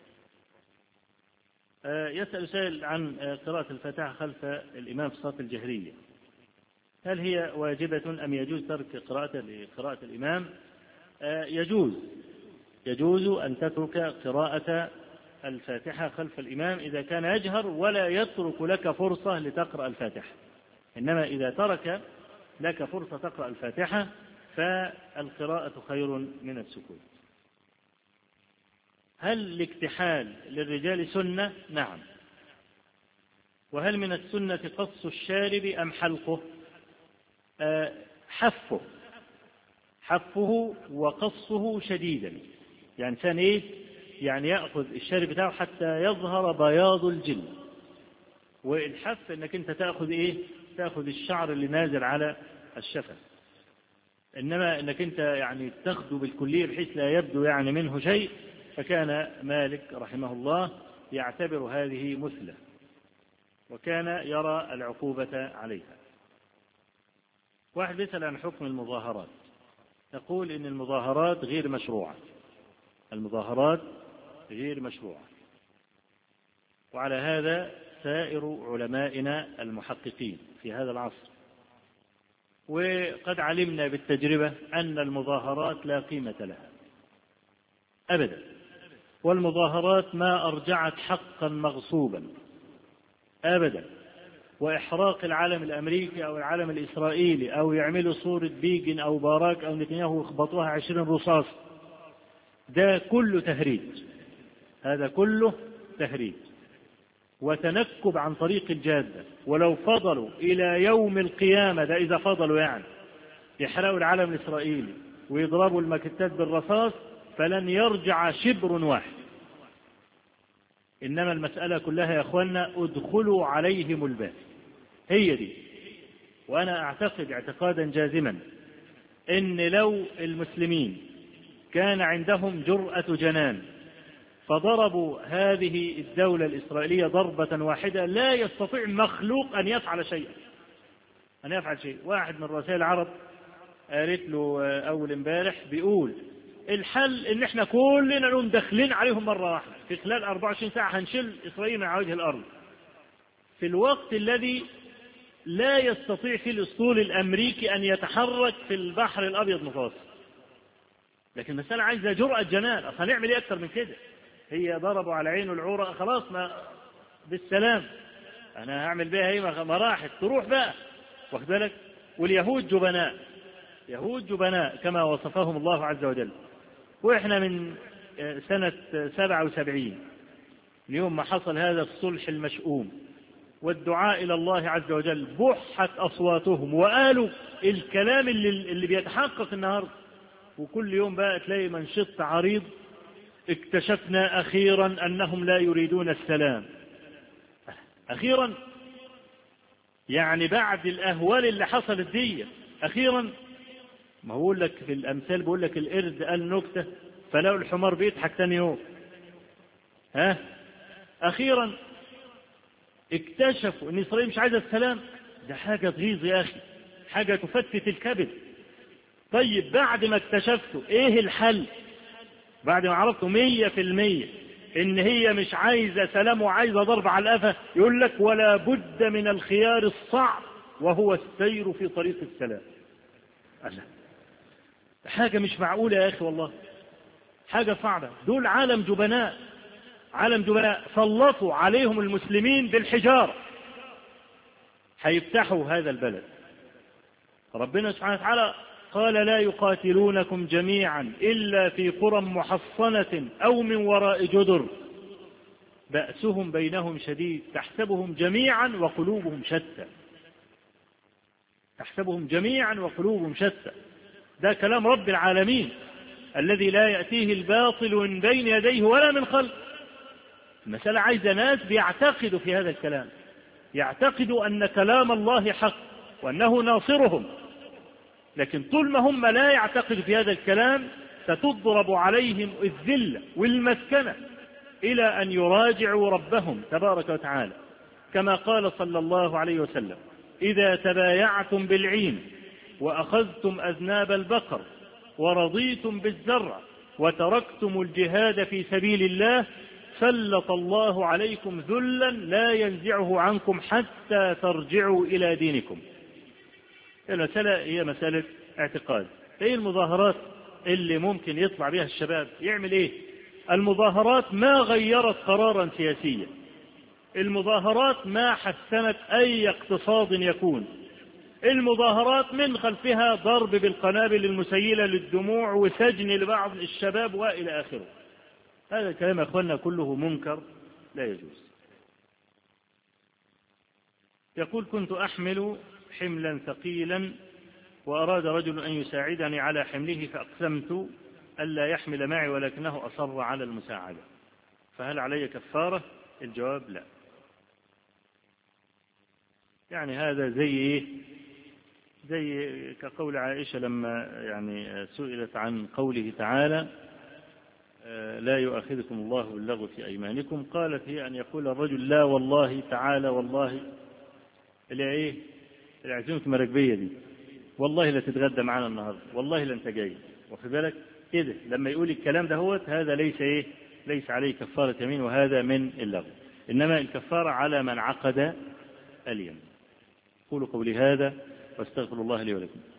يسأل سائل عن قراءة الفاتحة خلف الإمام في الصلاة الجهرية، هل هي واجبة أم يجوز ترك قراءة لقراءة الإمام؟ يجوز يجوز أن تترك قراءة الفاتحة خلف الإمام إذا كان يجهر ولا يترك لك فرصة لتقرأ الفاتحة. إنما إذا ترك لك فرصة تقرأ الفاتحة فالقراءة خير من السكوت. هل الاكتحال للرجال سنة؟ نعم. وهل من السنة قص الشارب أم حلقه؟ أه حفه حفه وقصه شديدا، يعني كان إيه؟ يعني يأخذ الشارب بتاعه حتى يظهر بياض الجلد. والحف إنك أنت تأخذ إيه؟ تأخذ الشعر اللي نازل على الشفة. إنما إنك أنت يعني تاخده بالكلية بحيث لا يبدو يعني منه شيء، فكان مالك رحمه الله يعتبر هذه مثلة، وكان يرى العقوبة عليها. واحد يسأل عن حكم المظاهرات، يقول إن المظاهرات غير مشروعة، المظاهرات غير مشروعة، وعلى هذا سائر علمائنا المحققين في هذا العصر. وقد علمنا بالتجربة أن المظاهرات لا قيمة لها أبدا، والمظاهرات ما أرجعت حقا مغصوبا أبدا. وإحراق العلم الأمريكي أو العلم الإسرائيلي أو يعملوا صورة بيجن أو باراك أو نتنياهو ويخبطوها عشرين رصاص، ده كله تهريج، هذا كله تهريج وتنكب عن طريق الجادة. ولو فضلوا إلى يوم القيامة، ده إذا فضلوا يعني يحرقوا العلم الإسرائيلي ويضربوا الماكتات بالرصاص، فلن يرجع شبر واحد. إنما المسألة كلها يا أخوانا ادخلوا عليهم الباب، هي دي. وأنا أعتقد اعتقادا جازما إن لو المسلمين كان عندهم جرأة جنان فضربوا هذه الدولة الإسرائيلية ضربة واحدة، لا يستطيع مخلوق أن يفعل شيئا، أن يفعل شيء. واحد من رؤساء العرب قالت له أول امبارح بيقول الحل إن إحنا كلنا نقوم داخلين عليهم مرة واحدة في خلال أربعة وعشرين ساعة هنشيل إسرائيل من على وجه الأرض، في الوقت الذي لا يستطيع فيه الأسطول الأمريكي أن يتحرك في البحر الأبيض المتوسط. لكن المسألة عايزة جرأة جنان، أصلا نعمل إيه أكثر من كده؟ هي ضربوا على عين العورة، خلاص ما بالسلام، أنا هعمل بها هي ما راحت تروح بقى، واخد بالك؟ واليهود جبناء، يهود جبناء كما وصفهم الله عز وجل. وإحنا من سنة سبعة وسبعين اليوم ما حصل هذا الصلح المشؤوم والدعاء إلى الله عز وجل، بحت أصواتهم وقالوا الكلام اللي, اللي بيتحقق النهاردة. وكل يوم بقى تلاقي منشط عريض اكتشفنا أخيرا أنهم لا يريدون السلام. أخيرا يعني بعد الأهوال اللي حصلت دي أخيرا. ما هو لك في الأمثال بقول لك القرد قال نكتة فلو الحمار بيضحك تاني يوم. ها أخيرا اكتشفوا أن إسرائيل مش عايزة السلام. ده حاجة تغيظ يا أخي، حاجة تفتت الكبد. طيب بعد ما اكتشفتوا إيه الحل؟ بعد ما عرفتوا مية في المية إن هي مش عايزة سلام وعايزة ضرب على القفا، يقول لك ولا بد من الخيار الصعب وهو السير في طريق السلام. ألا حاجة مش معقولة يا أخي، والله حاجة صعبة. دول عالم جبناء، عالم جبناء سلطوا عليهم المسلمين بالحجارة، هيفتحوا هذا البلد. ربنا سبحانه وتعالى قال لا يقاتلونكم جميعا إلا في قرى محصنة أو من وراء جدر بأسهم بينهم شديد تحسبهم جميعا وقلوبهم شتى. تحسبهم جميعا وقلوبهم شتى، ده كلام رب العالمين الذي لا يأتيه الباطل من بين يديه ولا من خلفه. المسألة عايزة ناس بيعتقدوا في هذا الكلام، يعتقدوا أن كلام الله حق وأنه ناصرهم. لكن طول ما هم لا يعتقدوا في هذا الكلام ستضرب عليهم الذلة والمسكنة إلى أن يراجعوا ربهم تبارك وتعالى، كما قال صلى الله عليه وسلم إذا تبايعتم بالعين وأخذتم أذناب البقر ورضيتم بالزرع وتركتم الجهاد في سبيل الله سلط الله عليكم ذلا لا ينزعه عنكم حتى ترجعوا إلى دينكم. المسألة هي مسألة اعتقاد. ايه المظاهرات اللي ممكن يطلع بها الشباب يعمل ايه؟ المظاهرات ما غيرت قرارا سياسيا، المظاهرات ما حسنت اي اقتصاد يكون، المظاهرات من خلفها ضرب بالقنابل المسيلة للدموع وسجن لبعض الشباب والى اخره. هذا الكلام يا أخوانا كله منكر لا يجوز. يقول كنت أحمل حملا ثقيلا وأراد رجل أن يساعدني على حمله فأقسمت ألا يحمل معي ولكنه أصر على المساعدة، فهل علي كفارة؟ الجواب لا. يعني هذا زي إيه؟ زي كقول عائشة لما يعني سئلت عن قوله تعالى لا يؤاخذكم الله باللغو في أيمانكم، قالت هي أن يقول الرجل لا والله تعالى والله اللي إيه العزومة المراكبية دي، والله لا تتغدى معنا النهارده، والله لا أنت جاي، واخد بالك كده لما يقول الكلام ده هو هذا ليس إيه ليس عليه كفارة يمين، وهذا من اللغو. إنما الكفارة على من عقد اليمين. قولوا قولي هذا واستغفر الله لي ولكم.